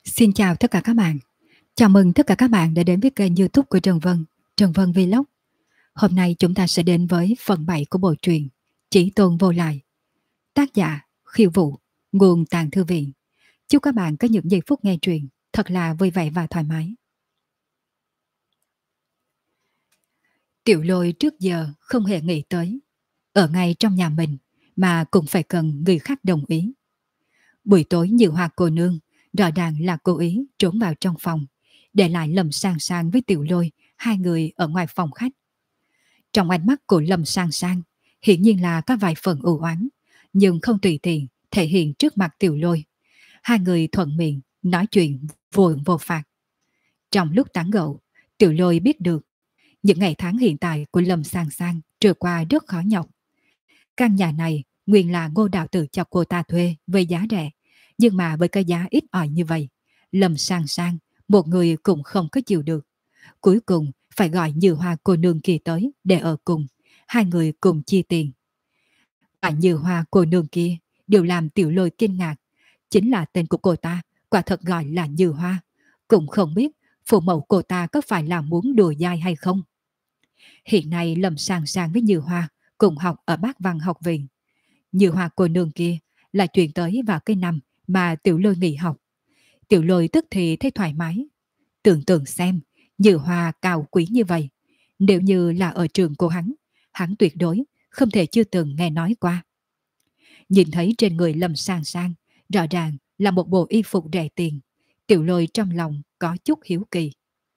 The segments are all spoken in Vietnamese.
Xin chào tất cả các bạn. Chào mừng tất cả các bạn đã đến với kênh YouTube của Trần Vân Vlog. Hôm nay chúng ta sẽ đến với phần 7 của bộ truyện Chỉ Tôn Vô Lại. Tác giả Khiêu Vũ, nguồn Tàng Thư Viện. Chúc các bạn có những giây phút nghe truyện thật là vui vẻ và thoải mái. Tiểu Lôi trước giờ không hề nghĩ tới ở ngay trong nhà mình mà cũng phải cần người khác đồng ý. Buổi tối Như Hoa cô nương rõ ràng là cố ý trốn vào trong phòng, để lại Lâm Sang Sang với Tiểu Lôi, hai người ở ngoài phòng khách. Trong ánh mắt của Lâm Sang Sang hiển nhiên là có vài phần u oán, nhưng không tùy tiện thể hiện trước mặt Tiểu Lôi. Hai người thuận miệng nói chuyện vô phạt. Trong lúc tán gẫu, Tiểu Lôi biết được những ngày tháng hiện tại của Lâm Sang Sang trôi qua rất khó nhọc. Căn nhà này nguyên là Ngô đạo tử cho cô ta thuê với giá rẻ, nhưng mà với cái giá ít ỏi như vậy, Lâm Sang Sang một người cũng không có chịu được. Cuối cùng phải gọi Như Hoa cô nương kia tới để ở cùng, hai người cùng chia tiền. Và Như Hoa cô nương kia đều làm Tiểu Lôi kinh ngạc. Chính là tên của cô ta quả thật gọi là Như Hoa, cũng không biết phụ mẫu cô ta có phải là muốn đùa dai hay không. Hiện nay Lâm Sang Sang với Như Hoa cùng học ở Bác Văn học viện. Như Hoa cô nương kia là chuyển tới vào cái năm mà Tiểu Lôi nghỉ học. Tiểu Lôi tức thì thấy thoải mái. Tưởng tượng xem, Như Hoa cao quý như vậy, nếu như là ở trường của hắn tuyệt đối không thể chưa từng nghe nói qua. Nhìn thấy trên người Lâm Sang Sang rõ ràng là một bộ y phục rẻ tiền, Tiểu Lôi trong lòng có chút hiếu kỳ.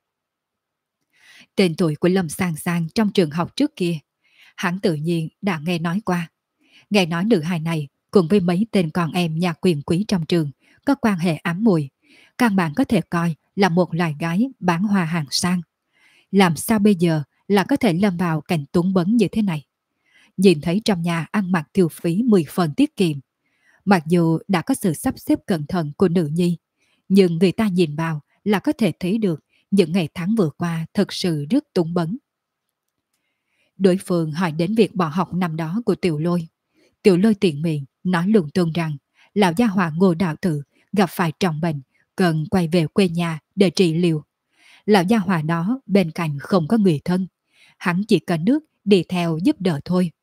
Tên tuổi của Lâm Sang Sang trong trường học trước kia, hắn tự nhiên đã nghe nói qua. Nghe nói nữ hài này cùng với mấy tên con em nhà quyền quý trong trường có quan hệ ám mùi, căn bản có thể coi là một loài gái bán hoa hàng sang. Làm sao bây giờ là có thể lâm vào cảnh túng bấn như thế này? Nhìn thấy trong nhà ăn mặc tiêu phí 10 phần tiết kiệm, mặc dù đã có sự sắp xếp cẩn thận của nữ nhi, nhưng người ta nhìn vào là có thể thấy được những ngày tháng vừa qua thật sự rất túng bấn. Đối phương hỏi đến việc bỏ học năm đó của Tiểu Lôi. Tiểu Lôi tiện miệng nói lung tung rằng lão gia hỏa Ngô đạo tử gặp phải trọng bệnh, cần quay về quê nhà để trị liệu. Lão gia hỏa đó bên cạnh không có người thân, hắn chỉ cần nước đi theo giúp đỡ thôi.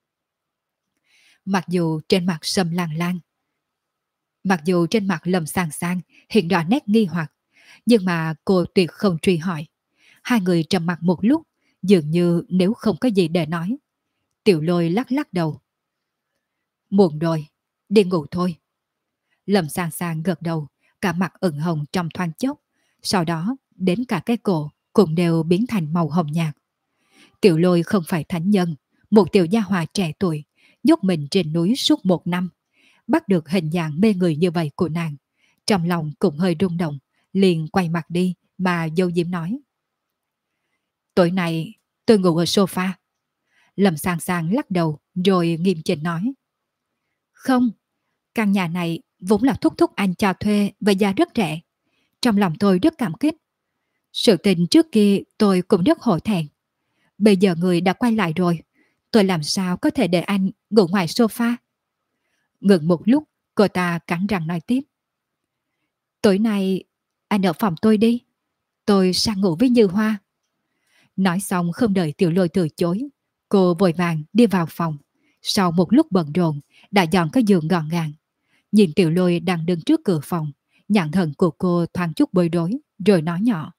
Mặc dù trên mặt Sâm Lan Lan, mặc dù trên mặt Lâm Sang Sang hiện rõ nét nghi hoặc, nhưng mà cô tuyệt không truy hỏi. Hai người trầm mặc một lúc, dường như nếu không có gì để nói. Tiểu Lôi lắc lắc đầu. Muộn rồi, đi ngủ thôi. Lâm Sang Sang gật đầu, cả mặt ửng hồng trong thoáng chốc, sau đó đến cả cái cổ cũng đều biến thành màu hồng nhạt. Tiểu Lôi không phải thánh nhân, một tiểu gia hòa trẻ tuổi, nhốt mình trên núi suốt 1 năm, bắt được hình dạng mê người như vậy của nàng, trong lòng cũng hơi rung động, liền quay mặt đi mà dâu diếm nói. Tối nay tôi ngủ ở sofa. Lâm Sang Sang lắc đầu rồi nghiêm chỉnh nói. Không, căn nhà này vốn là thúc thúc anh cho thuê với giá rất rẻ. Trong lòng tôi rất cảm kích. Sự tình trước kia tôi cũng rất hổ thẹn. Bây giờ người đã quay lại rồi, tôi làm sao có thể để anh ngủ ngoài sofa? Ngừng một lúc, cô ta cắn răng nói tiếp. Tối nay anh ở phòng tôi đi, tôi sang ngủ với Như Hoa. Nói xong không đợi Tiểu Lôi từ chối, cô vội vàng đi vào phòng. Sau một lúc bận rộn, đã dọn cái giường gọn gàng. Nhìn Tiểu Lôi đang đứng trước cửa phòng, nhãn thần của cô thoáng chút bối rối, rồi nói nhỏ.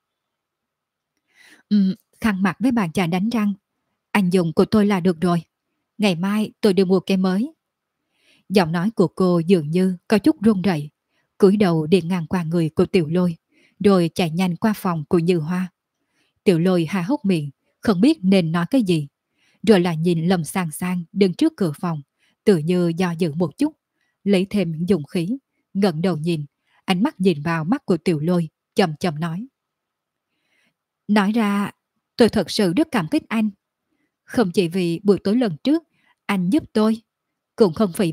Khăn mặt với bàn chà đánh răng, anh dùng của tôi là được rồi. Ngày mai tôi đi mua cái mới. Giọng nói của cô dường như có chút run rẩy, cúi đầu đi ngang qua người của Tiểu Lôi, rồi chạy nhanh qua phòng của Như Hoa. Tiểu Lôi há hốc miệng, không biết nên nói cái gì, rồi lại nhìn Lâm Sang Sang đứng trước cửa phòng, tự như do dự một chút, lấy thêm dũng khí, ngẩng đầu nhìn, ánh mắt nhìn vào mắt của Tiểu Lôi, chậm chậm nói. Nói ra, tôi thật sự rất cảm kích anh. Không chỉ vì buổi tối lần trước anh giúp tôi, cũng không phải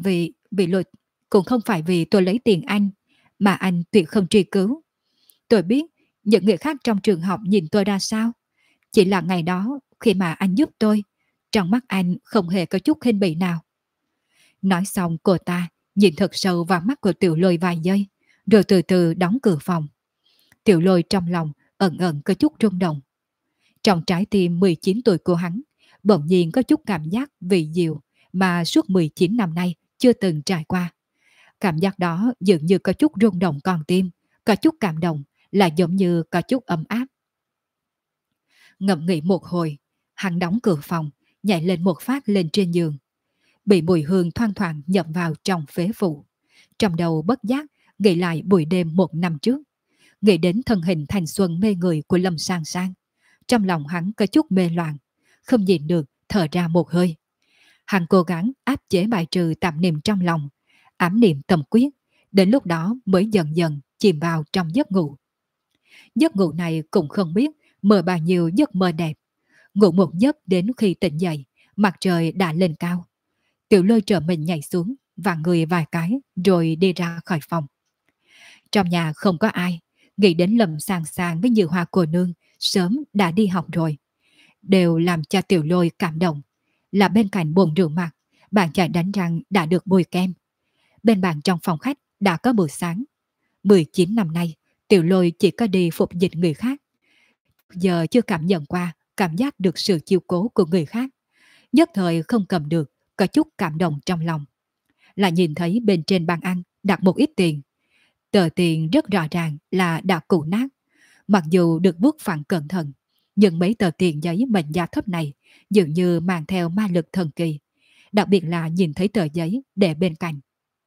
vì tôi lấy tiền anh, mà anh tuyệt không truy cứu. Tôi biết những người khác trong trường học nhìn tôi ra sao. Chỉ là ngày đó khi mà anh giúp tôi, trong mắt anh không hề có chút khinh bỉ nào. Nói xong cô ta nhìn thật sâu vào mắt của Tiểu Lôi vài giây, rồi từ từ đóng cửa phòng. Tiểu Lôi trong lòng ẩn ẩn có chút rung động. Trong trái tim 19 tuổi của hắn, bỗng nhiên có chút cảm giác vị diệu mà suốt 19 năm nay chưa từng trải qua. Cảm giác đó dường như có chút rung động con tim, có chút cảm động, là giống như có chút ấm áp. Ngẫm nghĩ một hồi, hắn đóng cửa phòng, nhảy lên một phát lên trên giường. Bị mùi hương thoang thoảng nhập vào trong phế phủ. Trong đầu bất giác nghĩ lại buổi đêm 1 năm trước, nghĩ đến thân hình thanh xuân mê người của Lâm Sang Sang. Trong lòng hắn có chút mê loạn, không nhìn được thở ra một hơi. Hắn cố gắng áp chế bài trừ tạp niệm trong lòng, ám niệm tâm quyết, đến lúc đó mới dần dần chìm vào trong giấc ngủ. Giấc ngủ này cũng không biết mơ bao nhiêu giấc mơ đẹp. Ngủ một giấc đến khi tỉnh dậy, mặt trời đã lên cao. Tiểu Lôi trở mình nhảy xuống, vặn người vài cái rồi đi ra khỏi phòng. Trong nhà không có ai, nghĩ đến Lâm Sang Sang với Như Hoa cô nương sớm đã đi học rồi. Đều làm cho Tiểu Lôi cảm động. Là bên cạnh bồn rửa mặt, bàn chải đánh răng đã được bôi kem. Bên bàn trong phòng khách đã có bữa sáng. 19 năm nay, Tiểu Lôi chỉ có đi phục dịch người khác. Giờ chưa cảm nhận qua cảm giác được sự chiếu cố của người khác. Nhất thời không cầm được, có chút cảm động trong lòng. Là nhìn thấy bên trên bàn ăn đặt một ít tiền. Tờ tiền rất rõ ràng là đã cũ nát. Mặc dù được vuốt phẳng cẩn thận, nhưng mấy tờ tiền giấy mệnh giá thấp này dường như mang theo ma lực thần kỳ. Đặc biệt là nhìn thấy tờ giấy để bên cạnh.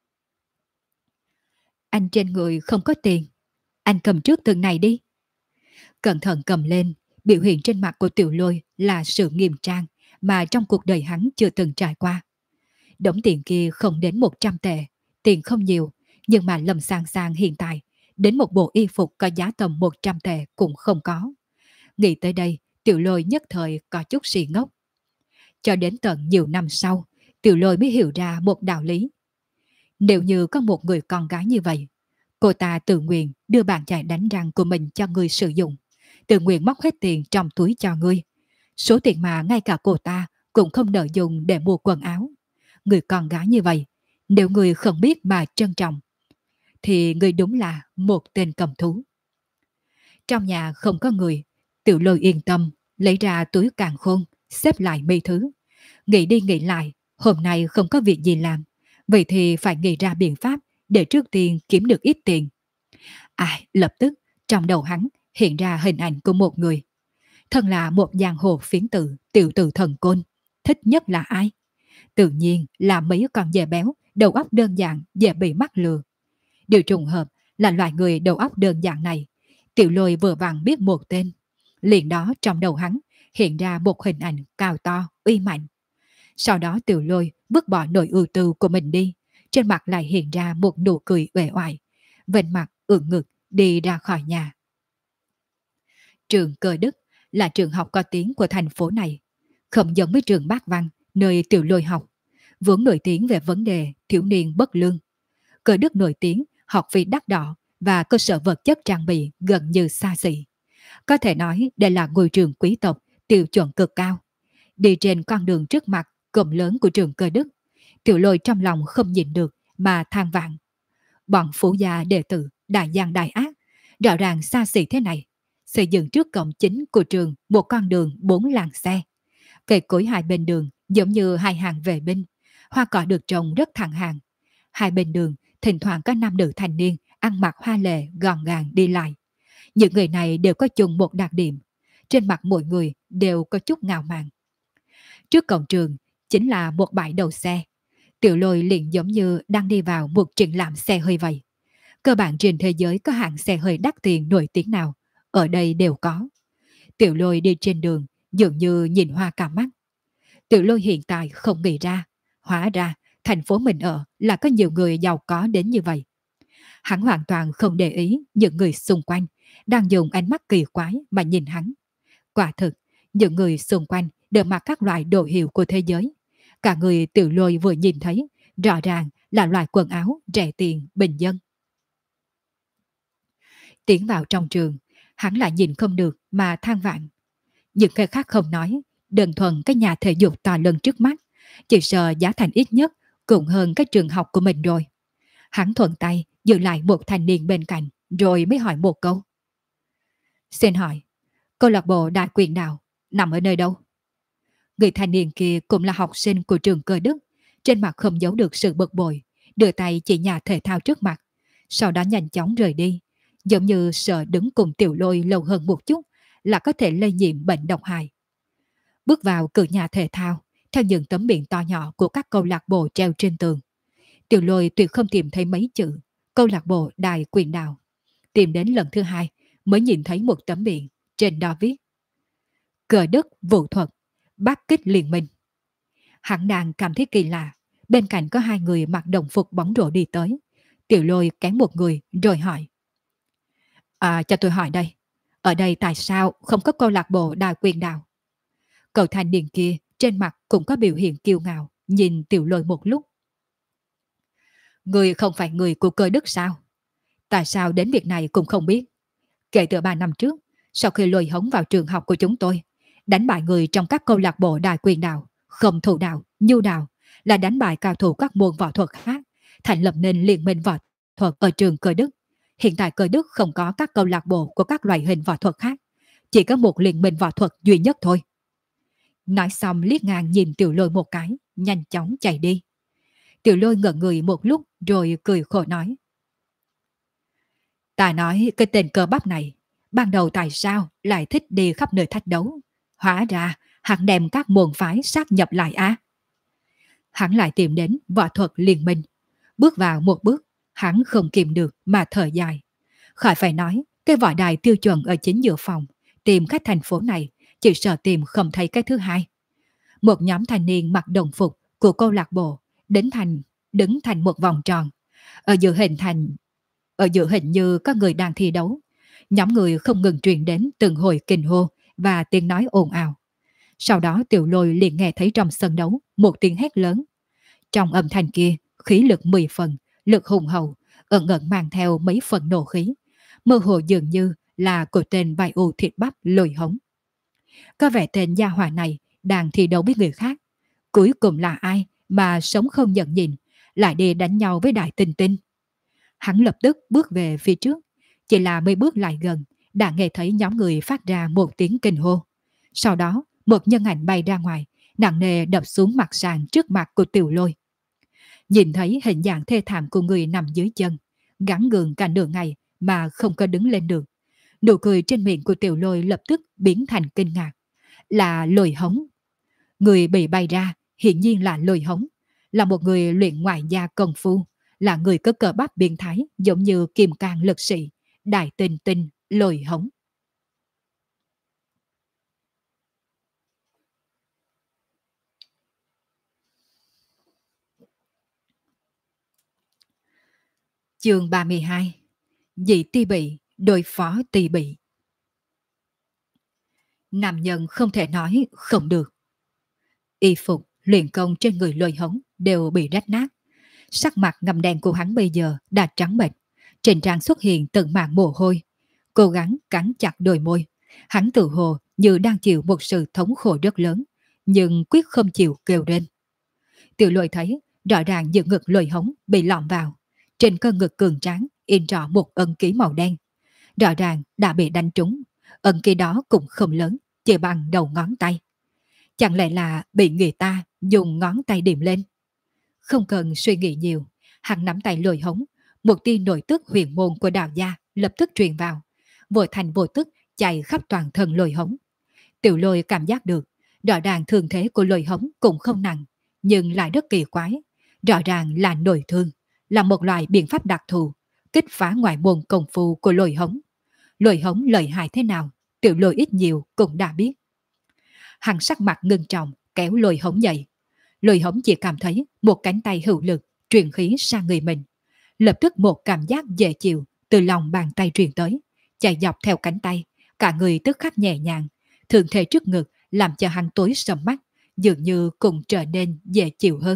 Anh trên người không có tiền. Anh cầm trước từng này đi. Cẩn thận cầm lên, biểu hiện trên mặt của Tiểu Lôi là sự nghiêm trang mà trong cuộc đời hắn chưa từng trải qua. Đống tiền kia không đến 100 tệ, tiền không nhiều, nhưng mà Lâm Sang Sang hiện tại, đến một bộ y phục có giá tầm 100 tệ cũng không có. Nghĩ tới đây, Tiểu Lôi nhất thời có chút si ngốc. Cho đến tận nhiều năm sau, Tiểu Lôi mới hiểu ra một đạo lý. Nếu như có một người con gái như vậy, cô ta tự nguyện đưa bàn chải đánh răng của mình cho người sử dụng, tự nguyện móc hết tiền trong túi cho ngươi. Số tiền mà ngay cả cô ta cũng không nỡ dùng để mua quần áo. Người con gái như vậy, nếu người không biết mà trân trọng, thì người đúng là một tên cầm thú. Trong nhà không có người, Tiểu Lôi yên tâm, lấy ra túi càn khôn, xếp lại mấy thứ. Nghĩ đi nghĩ lại, hôm nay không có việc gì làm, vậy thì phải nghĩ ra biện pháp để trước tiên kiếm được ít tiền. Lập tức trong đầu hắn hiện ra hình ảnh của một người. Thân là một giang hồ phiến tử, tiểu tử thần côn. Thích nhất là ai? Tự nhiên là mấy con dê béo, đầu óc đơn giản, dễ bị mắc lừa. Điều trùng hợp là loại người đầu óc đơn giản này. Tiểu Lôi vừa vặn biết một tên. Liền đó trong đầu hắn hiện ra một hình ảnh cao to, uy mạnh. Sau đó Tiểu Lôi vứt bỏ nỗi ưu tư của mình đi. Trên mặt lại hiện ra một nụ cười uể oải. Vành mặt ưỡn ngực đi ra khỏi nhà. Trường Cơ Đức là trường học có tiếng của thành phố này. Không giống với trường Bác Văn, nơi Tiểu Lôi học, vốn nổi tiếng về vấn đề thiếu niên bất lương. Cơ Đức nổi tiếng học phí đắt đỏ và cơ sở vật chất trang bị gần như xa xỉ. Có thể nói đây là ngôi trường quý tộc tiêu chuẩn cực cao. Đi trên con đường trước mặt cổng lớn của trường Cơ Đức, Tiểu Lôi trong lòng không nhìn được mà than vãn. Bọn phú gia đệ tử đại gian đại ác, rõ ràng xa xỉ thế này, xây dựng trước cổng chính của trường một con đường 4 làn xe. Cây cối hai bên đường giống như hai hàng vệ binh, hoa cỏ được trồng rất thẳng hàng. Hai bên đường thỉnh thoảng có nam nữ thanh niên ăn mặc hoa lệ gọn gàng đi lại. Những người này đều có chung một đặc điểm, trên mặt mỗi người đều có chút ngạo mạn. Trước cổng trường chính là một bãi đậu xe. Tiểu Lôi liền giống như đang đi vào một triển lãm xe hơi vậy. Cơ bản trên thế giới có hãng xe hơi đắt tiền nổi tiếng nào, ở đây đều có. Tiểu Lôi đi trên đường dường như nhìn hoa cả mắt. Tiểu Lôi hiện tại không nghĩ ra, hóa ra thành phố mình ở là có nhiều người giàu có đến như vậy. Hắn hoàn toàn không để ý những người xung quanh đang dùng ánh mắt kỳ quái mà nhìn hắn. Quả thực, những người xung quanh đều mặc các loại đồ hiệu của thế giới. Cả người Tiểu Lôi vừa nhìn thấy, rõ ràng là loại quần áo rẻ tiền bình dân. Tiến vào trong trường, hắn lại nhìn không được mà than vãn. Những cái khác không nói, đơn thuần cái nhà thể dục to lớn trước mắt, chỉ sợ giá thành ít nhất cũng hơn cái trường học của mình rồi. Hắn thuận tay giữ lại một thanh niên bên cạnh, rồi mới hỏi một câu. Xin hỏi, câu lạc bộ Đại Quyền Đạo nằm ở nơi đâu? Người thanh niên kia cũng là học sinh của trường Cơ Đức, trên mặt không giấu được sự bực bội, đưa tay chỉ nhà thể thao trước mặt, sau đó nhanh chóng rời đi, giống như sợ đứng cùng Tiểu Lôi lâu hơn một chút là có thể lây nhiễm bệnh độc hại. Bước vào cửa nhà thể thao, theo những tấm biển to nhỏ của các câu lạc bộ treo trên tường, Tiểu Lôi tuyệt không tìm thấy mấy chữ câu lạc bộ Đại Quyền Đạo. Tìm đến lần thứ hai mới nhìn thấy một tấm biển, trên đó viết Cờ Đức Vũ Thuật, Bắc Kích Liên Minh. Hắn đang cảm thấy kỳ lạ, bên cạnh có hai người mặc đồng phục bóng rổ đi tới. Tiểu Lôi cán một người rồi hỏi. Cho tôi hỏi đây, ở đây tại sao không có câu lạc bộ Đại Quyền Đạo? Cậu thanh niên kia trên mặt cũng có biểu hiện kiêu ngạo, nhìn Tiểu Lôi một lúc. Người không phải người của Cơ Đức sao? Tại sao đến việc này cũng không biết? Kể từ 3 năm trước, sau khi lôi hống vào trường học của chúng tôi, đánh bại người trong các câu lạc bộ Đại Quyền Đạo, Không Thủ Đạo, Nhu Đạo, là đánh bại cao thủ các môn võ thuật khác, thành lập nên liên minh võ thuật ở trường Cơ Đức. Hiện tại Cơ Đức không có các câu lạc bộ của các loại hình võ thuật khác, chỉ có một liên minh võ thuật duy nhất thôi. Nói xong liếc ngang nhìn Tiểu Lôi một cái, nhanh chóng chạy đi. Tiểu Lôi ngẩn người một lúc rồi cười khổ nói. Ta nói cái tên cơ bắp này, ban đầu tại sao lại thích đi khắp nơi thách đấu? Hóa ra hắn đem các môn phái sát nhập lại á. Hắn lại tìm đến võ thuật liên minh. Bước vào một bước, hắn không kìm được mà thở dài. Khỏi phải nói, cái võ đài tiêu chuẩn ở chính giữa phòng, tìm khách thành phố này, chỉ sợ tìm không thấy cái thứ hai. Một nhóm thanh niên mặc đồng phục của câu lạc bộ đứng thành một vòng tròn. Ở giữa hình như có người đang thi đấu. Nhóm người không ngừng truyền đến từng hồi kinh hô và tiếng nói ồn ào. Sau đó Tiểu Lôi liền nghe thấy trong sân đấu một tiếng hét lớn. Trong âm thanh kia, khí lực 10 phần, lực hùng hậu, ẩn ẩn mang theo mấy phần nổ khí. Mơ hồ dường như là của tên bài u thịt bắp Lôi Hống. Có vẻ tên gia hỏa này đang thi đấu với người khác. Cuối cùng là ai mà sống không nhận nhìn, lại đi đánh nhau với Đại Tinh Tinh. Hắn lập tức bước về phía trước, chỉ là mấy bước lại gần, đã nghe thấy nhóm người phát ra một tiếng kinh hô. Sau đó, một nhân ảnh bay ra ngoài, nặng nề đập xuống mặt sàn trước mặt của Tiểu Lôi. Nhìn thấy hình dạng thê thảm của người nằm dưới chân, gắng gượng cả nửa ngày mà không có đứng lên được. Nụ cười trên miệng của Tiểu Lôi lập tức biến thành kinh ngạc. Là Lôi Hống. Người bị bay ra hiển nhiên là Lôi Hống, là một người luyện ngoại gia công phu, là người có cơ bắp biến thái giống như Kim Cang lực sĩ, Đại Tinh Tinh Lôi Hống. Chương 32. Dị ti bị đối phó ti bị. Nam nhân không thể nói không được. Y phục, luyện công trên người Lôi Hống đều bị rách nát. Sắc mặt ngầm đen của hắn bây giờ đã trắng bệch, trên trán xuất hiện từng mảng mồ hôi. Cố gắng cắn chặt đôi môi, hắn tự hồ như đang chịu một sự thống khổ rất lớn, nhưng quyết không chịu kêu lên. Tiểu Lôi thấy rõ ràng giữa ngực Lôi Hống bị lọm vào, trên cơ ngực cường tráng in rõ một ấn ký màu đen, rõ ràng đã bị đánh trúng. Ấn ký đó cũng không lớn, chỉ bằng đầu ngón tay. Chẳng lẽ là bị người ta dùng ngón tay điểm lên? Không cần suy nghĩ nhiều, hắn nắm tay Lôi Hống, một tia nội tức huyền môn của đạo gia lập tức truyền vào, vội thành vô tức chạy khắp toàn thân Lôi Hống. Tiểu Lôi cảm giác được, rõ ràng thương thế của Lôi Hống cũng không nặng, nhưng lại rất kỳ quái. Rõ ràng là nội thương, là một loại biện pháp đặc thù, kích phá ngoại môn công phu của Lôi Hống. Lôi Hống lợi hại thế nào, Tiểu Lôi ít nhiều cũng đã biết. Hắn sắc mặt ngưng trọng kéo Lôi Hống dậy. Lôi Hống chỉ cảm thấy một cánh tay hữu lực truyền khí sang người mình. Lập tức một cảm giác dễ chịu từ lòng bàn tay truyền tới, chạy dọc theo cánh tay, cả người tức khắc nhẹ nhàng. Thường thể trước ngực làm cho hắn tối sầm mắt, dường như cũng trở nên dễ chịu hơn.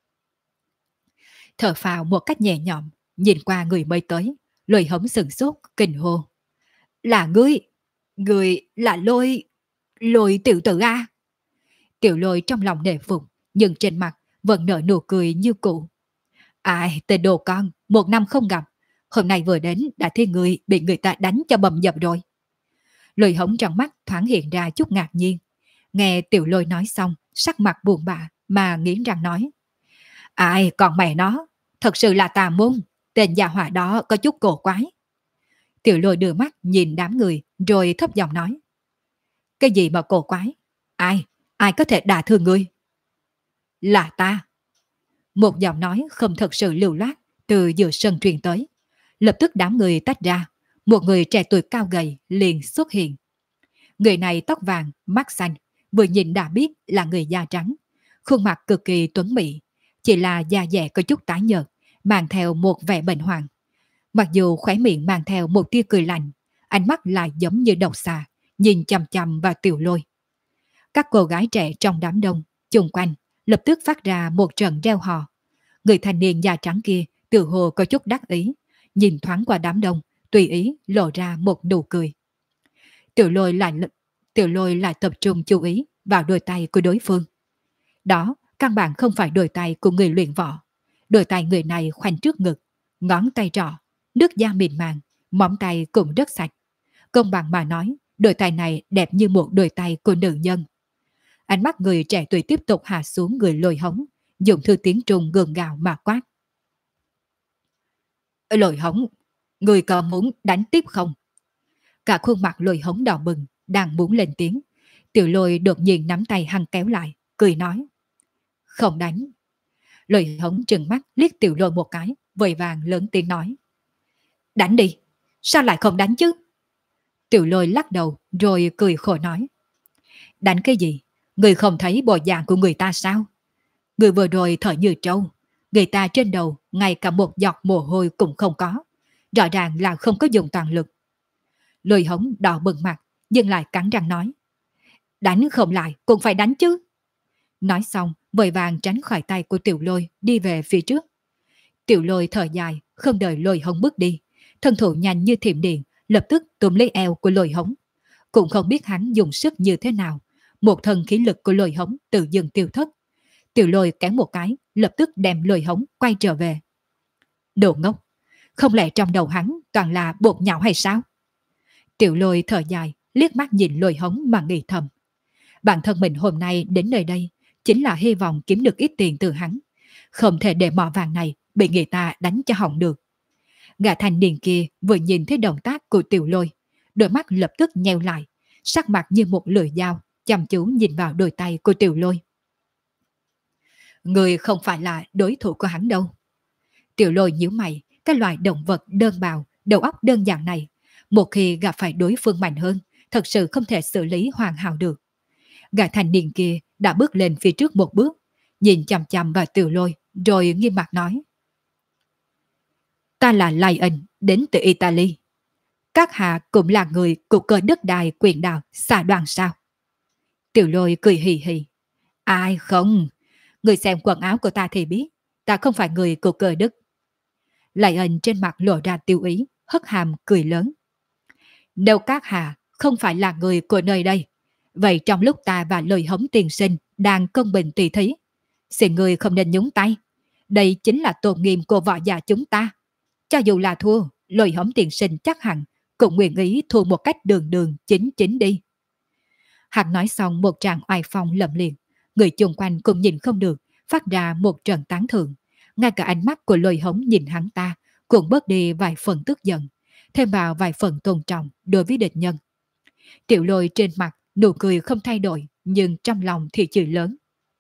Thở phào một cách nhẹ nhõm, nhìn qua người mới tới, Lôi Hống sừng sốt kinh hô. Là ngươi, ngươi là Lôi tiểu tử a. Tiểu Lôi trong lòng nể phục, nhưng trên mặt vẫn nở nụ cười như cũ. Ai, tên đồ con, 1 năm không gặp, hôm nay vừa đến đã thấy người bị người ta đánh cho bầm dập rồi. Lôi Hống trong mắt thoáng hiện ra chút ngạc nhiên. Nghe Tiểu Lôi nói xong, sắc mặt buồn bã mà nghiến răng nói. Ai còn mẹ nó, thật sự là tà môn, tên gia hỏa đó có chút cổ quái. Tiểu Lôi đưa mắt nhìn đám người rồi thấp giọng nói. Cái gì mà cổ quái? Ai có thể đả thương ngươi? Là ta. Một giọng nói không thật sự lưu loát từ giữa sân truyền tới. Lập tức đám người tách ra, một người trẻ tuổi cao gầy liền xuất hiện. Người này tóc vàng, mắt xanh, vừa nhìn đã biết là người da trắng. Khuôn mặt cực kỳ tuấn mỹ, chỉ là da dẻ có chút tái nhợt, mang theo một vẻ bệnh hoạn. Mặc dù khóe miệng mang theo một tia cười lạnh, ánh mắt lại giống như độc xà, nhìn chằm chằm vào Tiểu Lôi. Các cô gái trẻ trong đám đông, chung quanh, lập tức phát ra một trận reo hò. Người thanh niên da trắng kia tự hồ có chút đắc ý, nhìn thoáng qua đám đông, tùy ý lộ ra một nụ cười. Tiểu Lôi lại tập trung chú ý vào đôi tay của đối phương. Đó căn bản không phải đôi tay của người luyện võ. Đôi tay người này khoanh trước ngực, ngón tay trỏ, nước da mịn màng, móng tay cũng rất sạch. Công bằng mà nói, đôi tay này đẹp như một đôi tay của nữ nhân. Ánh mắt người trẻ tuổi tiếp tục hạ xuống người Lôi Hống, dùng thư tiếng Trung gượng gạo mà quát. Lôi Hống, người có muốn đánh tiếp không? Cả khuôn mặt Lôi Hống đỏ bừng, đang muốn lên tiếng. Tiểu Lôi đột nhiên nắm tay hắn kéo lại, cười nói. Không đánh. Lôi Hống trừng mắt liếc Tiểu Lôi một cái, vội vàng lớn tiếng nói. Đánh đi, sao lại không đánh chứ? Tiểu Lôi lắc đầu rồi cười khổ nói. Đánh cái gì? Người không thấy bộ dạng của người ta sao? Người vừa rồi thở như trâu, người ta trên đầu ngay cả một giọt mồ hôi cũng không có. Rõ ràng là không có dùng toàn lực. Lôi Hống đỏ bừng mặt, nhưng lại cắn răng nói. Đánh không lại cũng phải đánh chứ. Nói xong, vội vàng tránh khỏi tay của Tiểu Lôi đi về phía trước. Tiểu Lôi thở dài, không đợi Lôi Hống bước đi. Thân thủ nhanh như thiểm điện, lập tức túm lấy eo của Lôi Hống. Cũng không biết hắn dùng sức như thế nào. Một thân khí lực của Lôi Hống tự dưng tiêu thất. Tiểu Lôi kéo một cái, lập tức đem Lôi Hống quay trở về. Đồ ngốc, không lẽ trong đầu hắn toàn là bột nhão hay sao? Tiểu Lôi thở dài, liếc mắt nhìn Lôi Hống mà nghĩ thầm. Bản thân mình hôm nay đến nơi đây chính là hy vọng kiếm được ít tiền từ hắn. Không thể để mỏ vàng này bị người ta đánh cho hỏng được. Gã thanh niên kia vừa nhìn thấy động tác của Tiểu Lôi, đôi mắt lập tức nheo lại, sắc mặt như một lưỡi dao, chăm chú nhìn vào đôi tay của Tiểu Lôi. Người không phải là đối thủ của hắn đâu. Tiểu Lôi nhíu mày, cái loại động vật đơn bào, đầu óc đơn giản này, một khi gặp phải đối phương mạnh hơn, thật sự không thể xử lý hoàn hảo được. Gã thanh niên kia đã bước lên phía trước một bước, nhìn chằm chằm vào Tiểu Lôi, rồi nghiêm mặt nói. Ta là Lion, đến từ Italy. Các hạ cũng là người của cơ đất đai quyền đào xà đoàn sao? Tiểu Lôi cười hì hì. Ai không? Người xem quần áo của ta thì biết, ta không phải người của cơ đức. Lion trên mặt lộ ra tiêu ý, hất hàm cười lớn. Nếu các hạ không phải là người của nơi đây, vậy trong lúc ta và Lôi Hống tiên sinh đang công bình tỷ thí, xin người không nên nhúng tay. Đây chính là tôn nghiêm của võ giả chúng ta. Cho dù là thua, Lôi Hống tiên sinh chắc hẳn cũng nguyện ý thua một cách đường đường chính chính đi. Hắn nói xong một tràng oai phong lẫm liệt, người chung quanh cũng nhìn không được, phát ra một trận tán thưởng. Ngay cả ánh mắt của Lôi Hống nhìn hắn ta cũng bớt đi vài phần tức giận, thêm vào vài phần tôn trọng đối với địch nhân. Tiểu Lôi trên mặt nụ cười không thay đổi, nhưng trong lòng thì chửi lớn.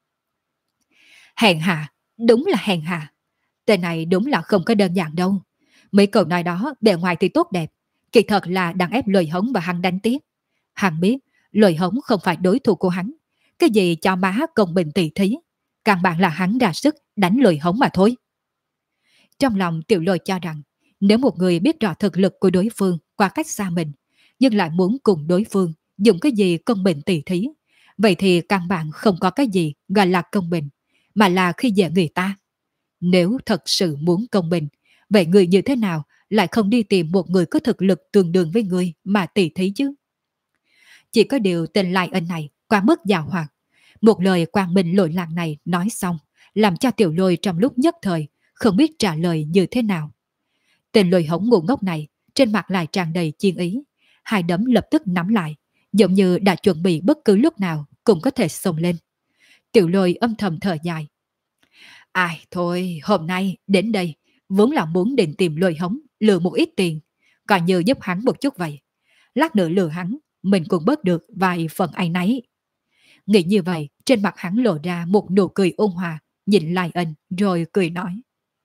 Hèn hạ, đúng là hèn hạ. Tên này đúng là không có đơn giản đâu. Mấy câu nói đó bề ngoài thì tốt đẹp, kỳ thật là đang ép Lôi Hống và hắn đánh tiếp. Hắn biết Lôi Hống không phải đối thủ của hắn, cái gì cho má công bình tỷ thí, căn bản là hắn ra sức đánh Lôi Hống mà thôi. Trong lòng Tiểu Lôi cho rằng, nếu một người biết rõ thực lực của đối phương qua cách xa mình, nhưng lại muốn cùng đối phương dùng cái gì công bình tỷ thí, vậy thì căn bản không có cái gì gọi là công bình, mà là khi dễ người ta. Nếu thật sự muốn công bình, vậy người như thế nào lại không đi tìm một người có thực lực tương đương với người mà tỷ thí chứ? Chỉ có điều tên Lion này quá mức giàu hoạt. Một lời quang minh lỗi lạc này nói xong, làm cho Tiểu Lôi trong lúc nhất thời không biết trả lời như thế nào. Tên lôi hống ngu ngốc này trên mặt lại tràn đầy chiên ý, hai đấm lập tức nắm lại, giống như đã chuẩn bị bất cứ lúc nào cũng có thể xông lên. Tiểu Lôi âm thầm thở dài. Ai thôi, hôm nay đến đây vốn là muốn định tìm lôi hống lừa một ít tiền, coi như giúp hắn một chút vậy. Lát nữa lừa hắn, mình cũng bớt được vài phần áy náy. Nghĩ như vậy, trên mặt hắn lộ ra một nụ cười ôn hòa, nhìn Lai Ân rồi cười nói.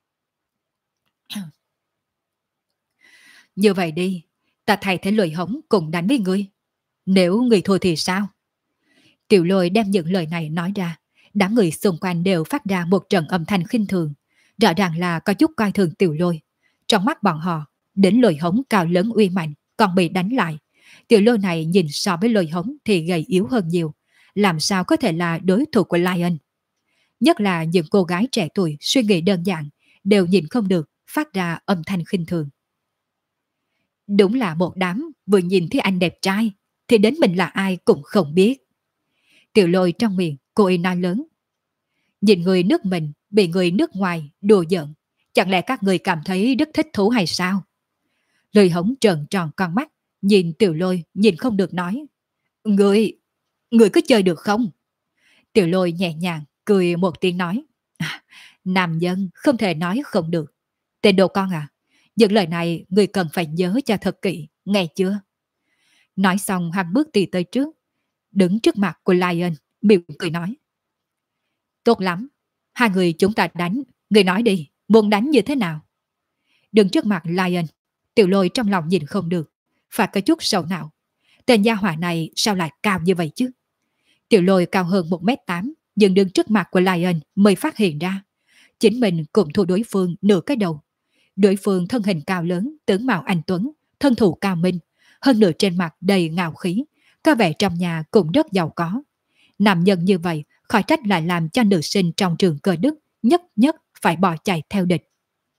Như vậy đi, ta thay thế lời hống cùng đánh với ngươi. Nếu ngươi thua thì sao? Tiểu Lôi đem những lời này nói ra, đám người xung quanh đều phát ra một trận âm thanh khinh thường, rõ ràng là có chút coi thường Tiểu Lôi. Trong mắt bọn họ, đến lời hống cao lớn uy mạnh còn bị đánh lại. Tiểu Lôi này nhìn so với lời hống thì gầy yếu hơn nhiều, làm sao có thể là đối thủ của Lion. Nhất là những cô gái trẻ tuổi suy nghĩ đơn giản, đều nhìn không được, phát ra âm thanh khinh thường. Đúng là một đám vừa nhìn thấy anh đẹp trai, thì đến mình là ai cũng không biết. Tiểu Lôi trong miệng, cô ấy nói lớn. Nhìn người nước mình bị người nước ngoài đùa giỡn, chẳng lẽ các người cảm thấy rất thích thú hay sao? Lời hống trợn tròn con mắt, nhìn Tiểu Lôi nhìn không được nói. Người cứ chơi được không? Tiểu Lôi nhẹ nhàng, cười một tiếng nói. À, nam nhân không thể nói không được. Tên đồ con à, những lời này người cần phải nhớ cho thật kỹ, nghe chưa? Nói xong hắn bước đi tới trước, đứng trước mặt của Lion, mỉm cười nói. Tốt lắm, hai người chúng ta đánh, người nói đi, muốn đánh như thế nào? Đứng trước mặt Lion, Tiểu Lôi trong lòng nhìn không được, phải có chút sầu não. Tên gia hỏa này sao lại cao như vậy chứ? Tiểu Lôi cao hơn 1m8, nhưng đứng trước mặt của Lion mới phát hiện ra. Chính mình cũng thua đối phương nửa cái đầu. Đối phương thân hình cao lớn, tướng mạo anh tuấn, thân thủ cao minh, hơn nữa trên mặt đầy ngạo khí, có vẻ trong nhà cũng rất giàu có. Nam nhân như vậy, khỏi trách lại làm cho nữ sinh trong trường cơ đức nhất nhất phải bỏ chạy theo địch.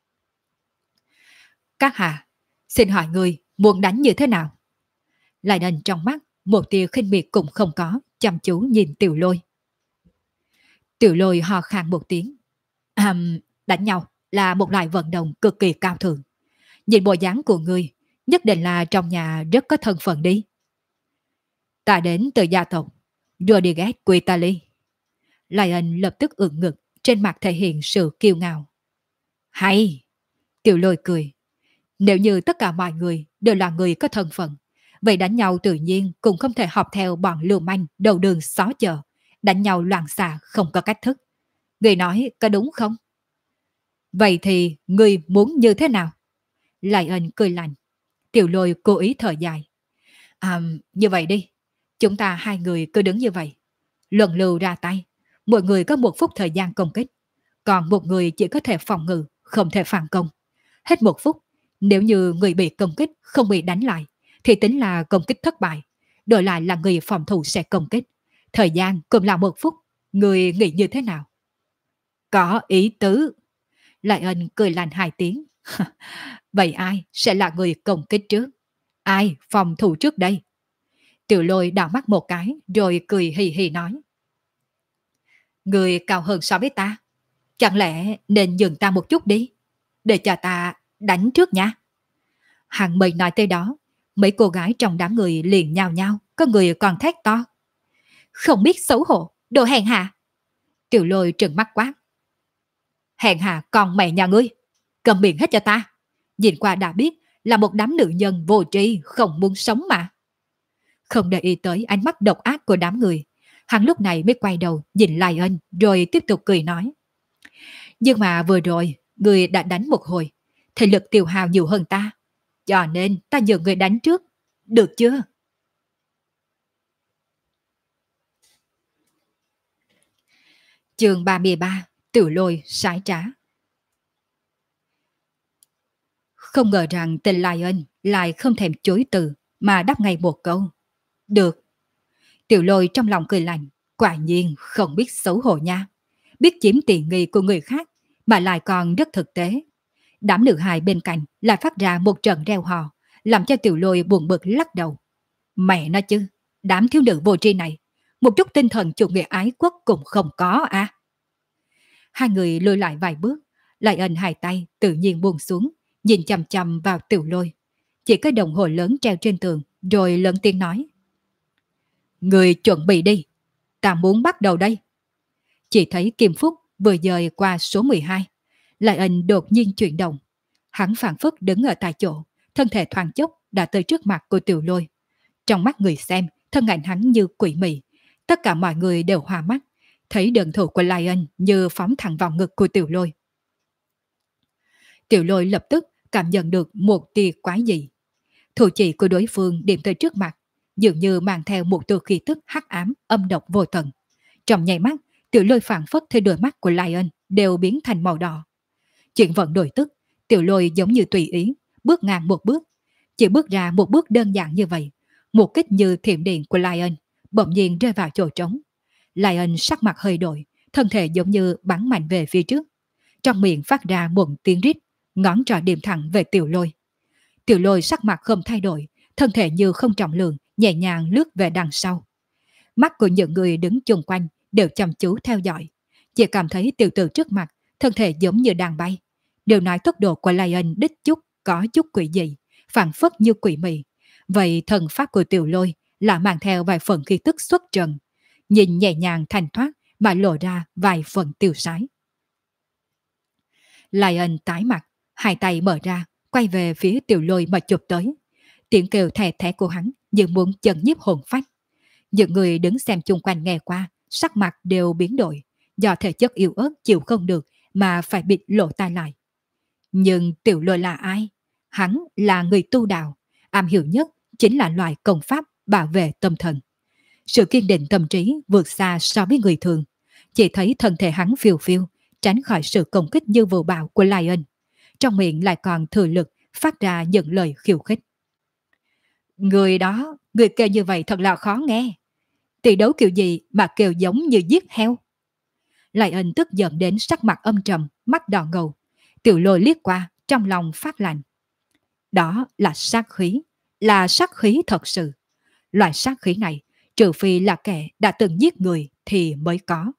Các hạ, xin hỏi người muốn đánh như thế nào? Lại đần trong mắt, một tia khinh miệt cũng không có, chăm chú nhìn Tiểu Lôi. Tiểu Lôi hò khan một tiếng. Đánh nhau là một loại vận động cực kỳ cao thượng. Nhìn bộ dáng của người, nhất định là trong nhà rất có thân phận đi. Ta đến từ gia tộc Rodriguez Quitali. Lion lập tức ưỡn ngực, trên mặt thể hiện sự kiêu ngạo. Hay! Tiểu Lôi cười. Nếu như tất cả mọi người đều là người có thân phận, vậy đánh nhau tự nhiên cũng không thể học theo bọn lưu manh đầu đường xó chợ, đánh nhau loạn xạ không có cách thức. Người nói có đúng không? Vậy thì người muốn như thế nào? Lion cười lạnh. Tiểu Lôi cố ý thở dài. Như vậy đi, chúng ta hai người cứ đứng như vậy. Luận lưu ra tay, mỗi người có 1 phút thời gian công kích, còn một người chỉ có thể phòng ngự, không thể phản công. Hết 1 phút, nếu như người bị công kích không bị đánh lại, thì tính là công kích thất bại. Đổi lại là người phòng thủ sẽ công kích. Thời gian cũng là 1 phút, người nghĩ như thế nào? Có ý tứ. Lại Ân cười lạnh 2 tiếng. Vậy ai sẽ là người công kích trước? Ai phòng thủ trước đây? Tiểu Lôi đảo mắt một cái rồi cười hì hì nói. Người cao hơn so với ta. Chẳng lẽ nên dừng ta một chút đi, để cho ta đánh trước nha. Hàng mây nói tới đó, mấy cô gái trong đám người liền nhao nhao, có người còn thét to. Không biết xấu hổ, đồ hèn hạ. Tiểu Lôi trừng mắt quát. Hèn hạ còn mẹ nhà ngươi, cầm miệng hết cho ta. Nhìn qua đã biết là một đám nữ nhân vô tri không muốn sống mà. Không để ý tới ánh mắt độc ác của đám người, hắn lúc này mới quay đầu nhìn Lion rồi tiếp tục cười nói. Nhưng mà vừa rồi, người đã đánh một hồi, thể lực tiêu hao nhiều hơn ta. Cho nên ta nhờ người đánh trước, được chưa? Chương 33, Tiểu Lôi sái trá. Không ngờ rằng tên Lion lại không thèm chối từ mà đáp ngay một câu. Được. Tiểu Lôi trong lòng cười lạnh, quả nhiên không biết xấu hổ nha. Biết chiếm tiện nghi của người khác mà lại còn rất thực tế. Đám nữ hài bên cạnh lại phát ra một trận reo hò, làm cho Tiểu Lôi buồn bực lắc đầu. Mẹ nó chứ, đám thiếu nữ vô tri này, một chút tinh thần chủ nghĩa ái quốc cũng không có à. Hai người lùi lại vài bước, lại ân hai tay tự nhiên buông xuống, nhìn chằm chằm vào Tiểu Lôi. Chỉ cái đồng hồ lớn treo trên tường, rồi lớn tiếng nói. Người chuẩn bị đi, ta muốn bắt đầu đây. Chỉ thấy Kim Phúc vừa dời qua số 12. Lại Ân đột nhiên chuyển động. Hắn phảng phất đứng ở tại chỗ, thân thể thoáng chốc đã tới trước mặt của Tiểu Lôi. Trong mắt người xem, thân ảnh hắn như quỷ mị. Tất cả mọi người đều hoa mắt, thấy đường thủ của Lion như phóng thẳng vào ngực của Tiểu Lôi. Tiểu Lôi lập tức cảm nhận được một tia quái dị. Thủ chỉ của đối phương điểm tới trước mặt, dường như mang theo một tia khí tức hắc ám, âm độc vô tận. Trong nháy mắt, Tiểu Lôi phảng phất thấy đôi mắt của Lion đều biến thành màu đỏ. Chuyện vận đổi tức, Tiểu Lôi giống như tùy ý, bước ngang một bước. Chỉ bước ra một bước đơn giản như vậy, một kích như thiểm điện của Lion bỗng nhiên rơi vào chỗ trống. Lion sắc mặt hơi đổi, thân thể giống như bắn mạnh về phía trước. Trong miệng phát ra một tiếng rít, ngón trỏ điểm thẳng về Tiểu Lôi. Tiểu Lôi sắc mặt không thay đổi, thân thể như không trọng lượng, nhẹ nhàng lướt về đằng sau. Mắt của những người đứng chung quanh đều chăm chú theo dõi. Chỉ cảm thấy tiểu tử trước mặt, thân thể giống như đang bay. Điều nói tốc độ của Lion đích chút có chút quỷ dị, phản phất như quỷ mị. Vậy thần pháp của Tiểu Lôi là mang theo vài phần khí tức xuất trần. Nhìn nhẹ nhàng thanh thoát mà lộ ra vài phần tiêu sái. Lion tái mặt, hai tay mở ra, quay về phía Tiểu Lôi mà chụp tới. Tiếng kêu thè thé của hắn như muốn chấn nhiếp hồn phách. Những người đứng xem chung quanh nghe qua, sắc mặt đều biến đổi, do thể chất yếu ớt chịu không được mà phải bịt lỗ tai lại. Nhưng Tiểu Lôi là ai? Hắn là người tu đạo, am hiểu nhất chính là loại công pháp bảo vệ tâm thần. Sự kiên định tâm trí vượt xa so với người thường. Chỉ thấy thân thể hắn phiêu phiêu, tránh khỏi sự công kích như vụ bạo của Lion. Trong miệng lại còn thừa lực phát ra những lời khiêu khích. Người đó, người kêu như vậy thật là khó nghe. Tỷ đấu kiểu gì mà kêu giống như giết heo. Lion tức giận đến sắc mặt âm trầm, mắt đỏ ngầu. Tiểu Lôi liếc qua, trong lòng phát lạnh. Đó là sát khí thật sự. Loại sát khí này, trừ phi là kẻ đã từng giết người thì mới có.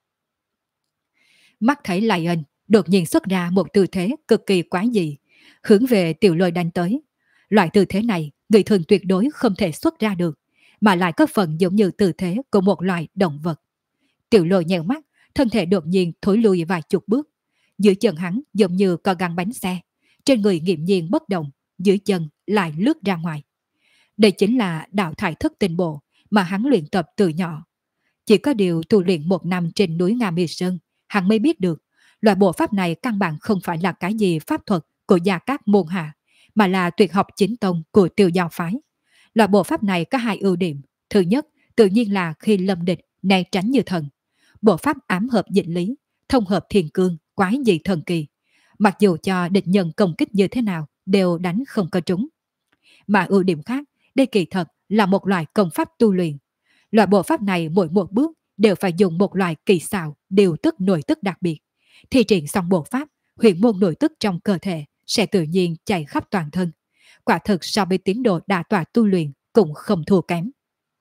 Mắt thấy Lion đột nhiên xuất ra một tư thế cực kỳ quái dị, hướng về Tiểu Lôi đánh tới. Loại tư thế này, người thường tuyệt đối không thể xuất ra được, mà lại có phần giống như tư thế của một loài động vật. Tiểu Lôi nheo mắt, thân thể đột nhiên thối lùi vài chục bước. Dưới chân hắn giống như có găng bánh xe, trên người nghiễm nhiên bất động, dưới chân lại lướt ra ngoài. Đây chính là đạo thải thức tinh bộ mà hắn luyện tập từ nhỏ. Chỉ có điều tu luyện một năm trên núi Nga Mi Sơn, hắn mới biết được loại bộ pháp này căn bản không phải là cái gì pháp thuật của gia các môn hạ, mà là tuyệt học chính tông của Tiêu Giao phái. Loại bộ pháp này có hai ưu điểm. Thứ nhất, tự nhiên là khi lâm địch né tránh như thần. Bộ pháp ám hợp dịch lý, thông hợp thiên cương, quái dị thần kỳ. Mặc dù cho địch nhân công kích như thế nào đều đánh không có trúng. Mà ưu điểm khác, đây kỳ thật là một loại công pháp tu luyện. Loại bộ pháp này mỗi một bước đều phải dùng một loại kỳ xảo điều tức nội tức đặc biệt. Thi triển xong bộ pháp, huyền môn nội tức trong cơ thể sẽ tự nhiên chạy khắp toàn thân. Quả thực so với tiến độ đả tọa tu luyện cũng không thua kém.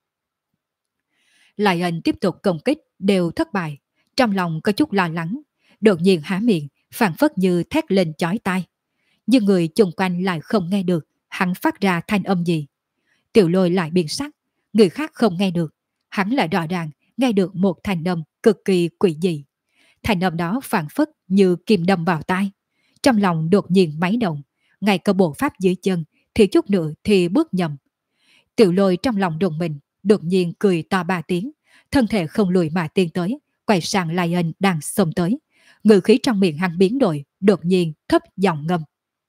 Lion tiếp tục công kích đều thất bại. Trong lòng có chút lo lắng, đột nhiên há miệng, phảng phất như thét lên chói tai. Nhưng người chung quanh lại không nghe được hắn phát ra thanh âm gì. Tiểu Lôi lại biến sắc, người khác không nghe được, hắn lại rõ ràng nghe được một thanh âm cực kỳ quỷ dị. Thanh âm đó phảng phất như kim đâm vào tai. Trong lòng đột nhiên máy động, ngay cả bộ pháp dưới chân thì chút nữa thì bước nhầm. Tiểu Lôi trong lòng rùng mình, đột nhiên cười to ba tiếng, thân thể không lùi mà tiến tới, quay sang Lion đang xông tới. Ngữ khí trong miệng hắn biến đổi, đột nhiên thấp giọng ngâm.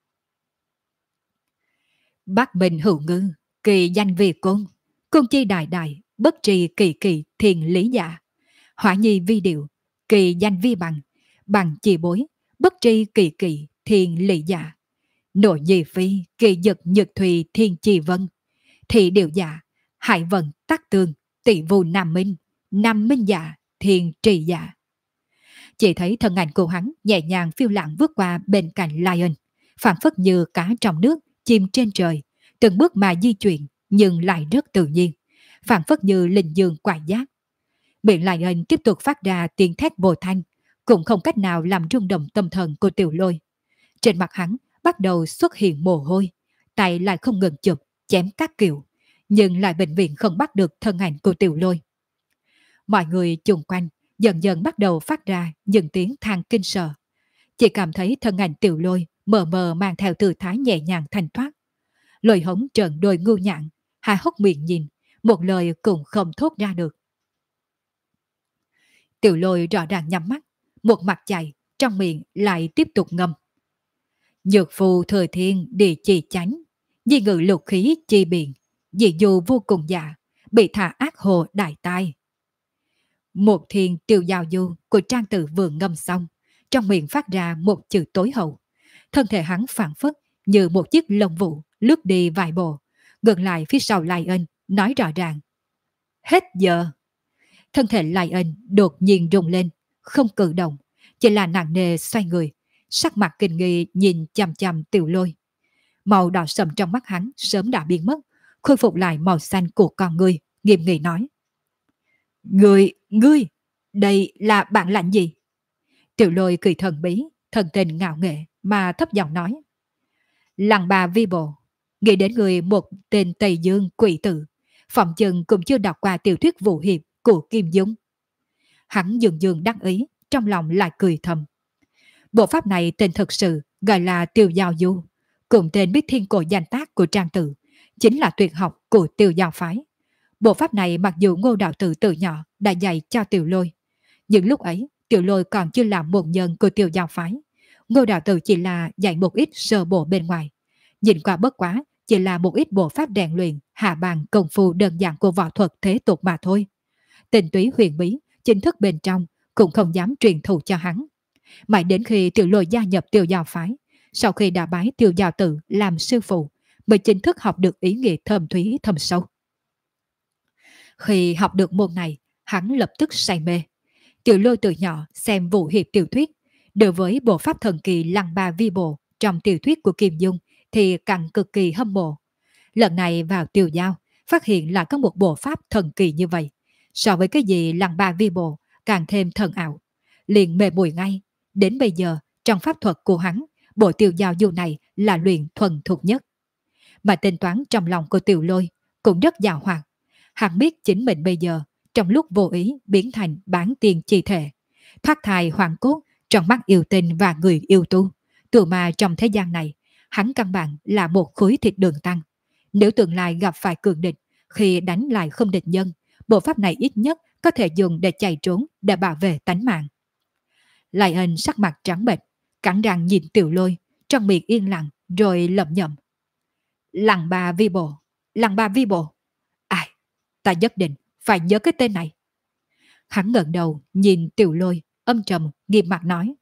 Bắc Bình hữu ngư, kỳ danh vì cung chi đại đại, bất trì kỳ kỳ thiền lý giả. Hỏa nhi vi điệu, kỳ danh vi bằng chi bối, bất tri kỳ kỳ thiền lý giả. Nội nhi phi, kỳ dực nhật thùy thiên chi vân. Thị điệu giả, hải vận tắc tương, tỷ vu nam minh giả, thiên trì giả. Chỉ thấy thân ảnh của hắn nhẹ nhàng phiêu lãng vượt qua bên cạnh Lion, phản phất như cá trong nước, chim trên trời, từng bước mà di chuyển nhưng lại rất tự nhiên, phản phất như linh dương quải giác. Miệng Lion tiếp tục phát ra tiếng thét vô thanh, cũng không cách nào làm rung động tâm thần của Tiểu Lôi. Trên mặt hắn bắt đầu xuất hiện mồ hôi, tay lại không ngừng chụp, chém các kiểu, nhưng lại bệnh viện không bắt được thân ảnh của Tiểu Lôi. Mọi người chung quanh dần dần bắt đầu phát ra những tiếng than kinh sợ. Chỉ cảm thấy thân ảnh Tiểu Lôi mờ mờ mang theo tư thái nhẹ nhàng thanh thoát. Lôi Hống trợn đôi ngu nhạn, hai hốc miệng nhìn, một lời cũng không thốt ra được. Tiểu Lôi rõ ràng nhắm mắt, một mặt chạy, trong miệng lại tiếp tục ngâm. Nhược phù thừa thiên địa chi chánh, di ngự lục khí chi biện, dị dù vô cùng dạ, bị thả ác hồ đại tai. Một thiên tiêu giao du của Trang Tử vừa ngâm xong, trong miệng phát ra một chữ tối hậu. Thân thể hắn phản phất như một chiếc lông vũ lướt đi vài bộ, gần lại phía sau Lai Ân, nói rõ ràng. Hết giờ. Thân thể Lai Ân đột nhiên rung lên, không cử động, chỉ là nặng nề xoay người, sắc mặt kinh nghi nhìn chằm chằm Tiểu Lôi. Màu đỏ sầm trong mắt hắn sớm đã biến mất, khôi phục lại màu xanh của con người, nghiêm nghị nói. Ngươi, đây là bản lãnh gì? Tiểu Lôi cười thần bí, thần tình ngạo nghệ mà thấp giọng nói. Lăng bà vi bộ, nghĩ đến người một tên Tây Dương quỷ tử, phòng chừng cũng chưa đọc qua tiểu thuyết vũ hiệp của Kim Dung. Hắn dường dường đắc ý, trong lòng lại cười thầm. Bộ pháp này tên thực sự gọi là Tiêu Giao Du, cùng tên biết thiên cổ danh tác của Trang Tử, chính là tuyệt học của Tiêu Giao phái. Bộ pháp này mặc dù Ngô Đạo Tử từ nhỏ đã dạy cho Tiểu Lôi, nhưng lúc ấy Tiểu Lôi còn chưa làm một nhân của Tiêu Giao phái. Ngô Đạo Tử chỉ là dạy một ít sơ bộ bên ngoài, nhìn qua bất quá chỉ là một ít bộ pháp rèn luyện hạ bàn công phu đơn giản của võ thuật thế tục mà thôi. Tình túy huyền bí chính thức bên trong cũng không dám truyền thụ cho hắn. Mãi đến khi Tiểu Lôi gia nhập Tiêu Giao phái, sau khi đã bái Tiêu Giao Tử làm sư phụ, mới chính thức học được ý nghĩa thâm thúy thâm sâu. Khi học được môn này, hắn lập tức say mê. Tiểu Lôi từ nhỏ xem vũ hiệp tiểu thuyết, đối với bộ pháp thần kỳ lăng ba vi bộ trong tiểu thuyết của Kim Dung thì càng cực kỳ hâm mộ. Lần này vào Tiêu Giao, phát hiện là có một bộ pháp thần kỳ như vậy. So với cái gì lăng ba vi bộ, càng thêm thần ảo. Liền mê muội ngay. Đến bây giờ, trong pháp thuật của hắn, bộ Tiêu Giao Du này là luyện thuần thục nhất. Mà tính toán trong lòng của Tiểu Lôi cũng rất giàu hoạt. Hắn biết chính mình bây giờ, trong lúc vô ý biến thành bán tiền chi thể, thoát thai hoàng cốt trong mắt yêu tinh và người yêu tu. Từ mà trong thế gian này, hắn căn bản là một khối thịt đường tăng. Nếu tương lai gặp phải cường địch, khi đánh lại không địch nhân, bộ pháp này ít nhất có thể dùng để chạy trốn, để bảo vệ tánh mạng. Lại Ân sắc mặt trắng bệch, cắn răng nhìn Tiểu Lôi, trong miệng yên lặng rồi lẩm nhẩm. Lăng ba vi bộ, lăng ba vi bộ. Ai, ta nhất định phải nhớ cái tên này. Hắn ngẩng đầu nhìn Tiểu Lôi, âm trầm nghiêm mặt nói.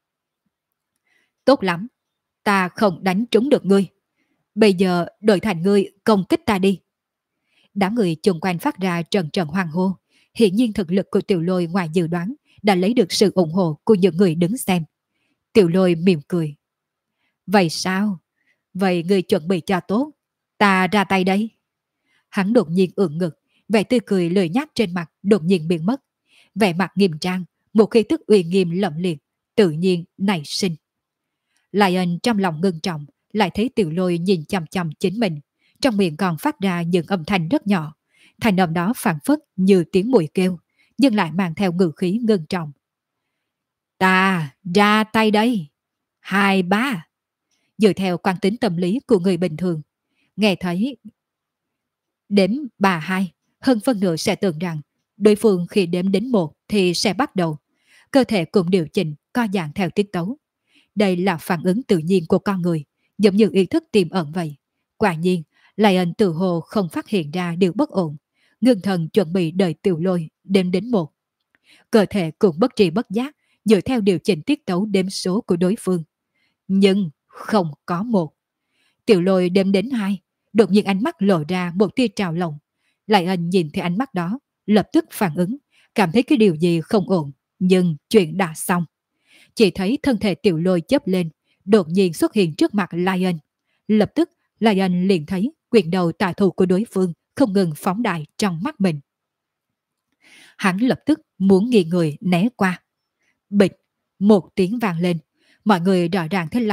Tốt lắm, ta không đánh trúng được ngươi. Bây giờ đổi thành ngươi công kích ta đi. Đám người chung quanh phát ra trần trần hoang hô. Hiện nhiên thực lực của Tiểu Lôi ngoài dự đoán đã lấy được sự ủng hộ của những người đứng xem. Tiểu Lôi mỉm cười. Vậy sao? Vậy ngươi chuẩn bị cho tốt. Ta ra tay đây. Hắn đột nhiên ưỡn ngực, vẻ tươi cười lười nhác trên mặt đột nhiên biến mất. Vẻ mặt nghiêm trang, một khí tức uy nghiêm lẫm liệt, tự nhiên nảy sinh. Lại Ân trong lòng ngưng trọng, lại thấy Tiểu Lôi nhìn chằm chằm chính mình, trong miệng còn phát ra những âm thanh rất nhỏ. Thành âm đó phảng phất như tiếng muỗi kêu, nhưng lại mang theo ngữ khí ngưng trọng. Ta ra tay đây. 2, 3. Dựa theo quan tính tâm lý của người bình thường, nghe thấy đếm 3, 2, hơn phân nửa sẽ tưởng rằng đối phương khi đếm đến 1 thì sẽ bắt đầu. Cơ thể cũng điều chỉnh, co giãn theo tiết tấu. Đây là phản ứng tự nhiên của con người, giống như ý thức tiềm ẩn vậy. Quả nhiên, Lai Ân tự hồ không phát hiện ra điều bất ổn, ngưng thần chuẩn bị đợi Tiểu Lôi đếm đến 1. Cơ thể cũng bất tri bất giác, dựa theo điều chỉnh tiết tấu đếm số của đối phương. Nhưng không có 1. Tiểu Lôi đếm đến 2, đột nhiên ánh mắt lộ ra một tia trào lòng. Lai Ân nhìn thấy ánh mắt đó, lập tức phản ứng, cảm thấy cái điều gì không ổn, nhưng chuyện đã xong. Chỉ thấy thân thể Tiểu Lôi chớp lên, đột nhiên xuất hiện trước mặt Lai Ân. Lập tức, Lai Ân liền thấy quyền đầu tà thủ của đối phương không ngừng phóng đại trong mắt mình. Hắn lập tức muốn nghiêng người né qua. Bịch, một tiếng vang lên, mọi người rõ ràng thấy Lai Ân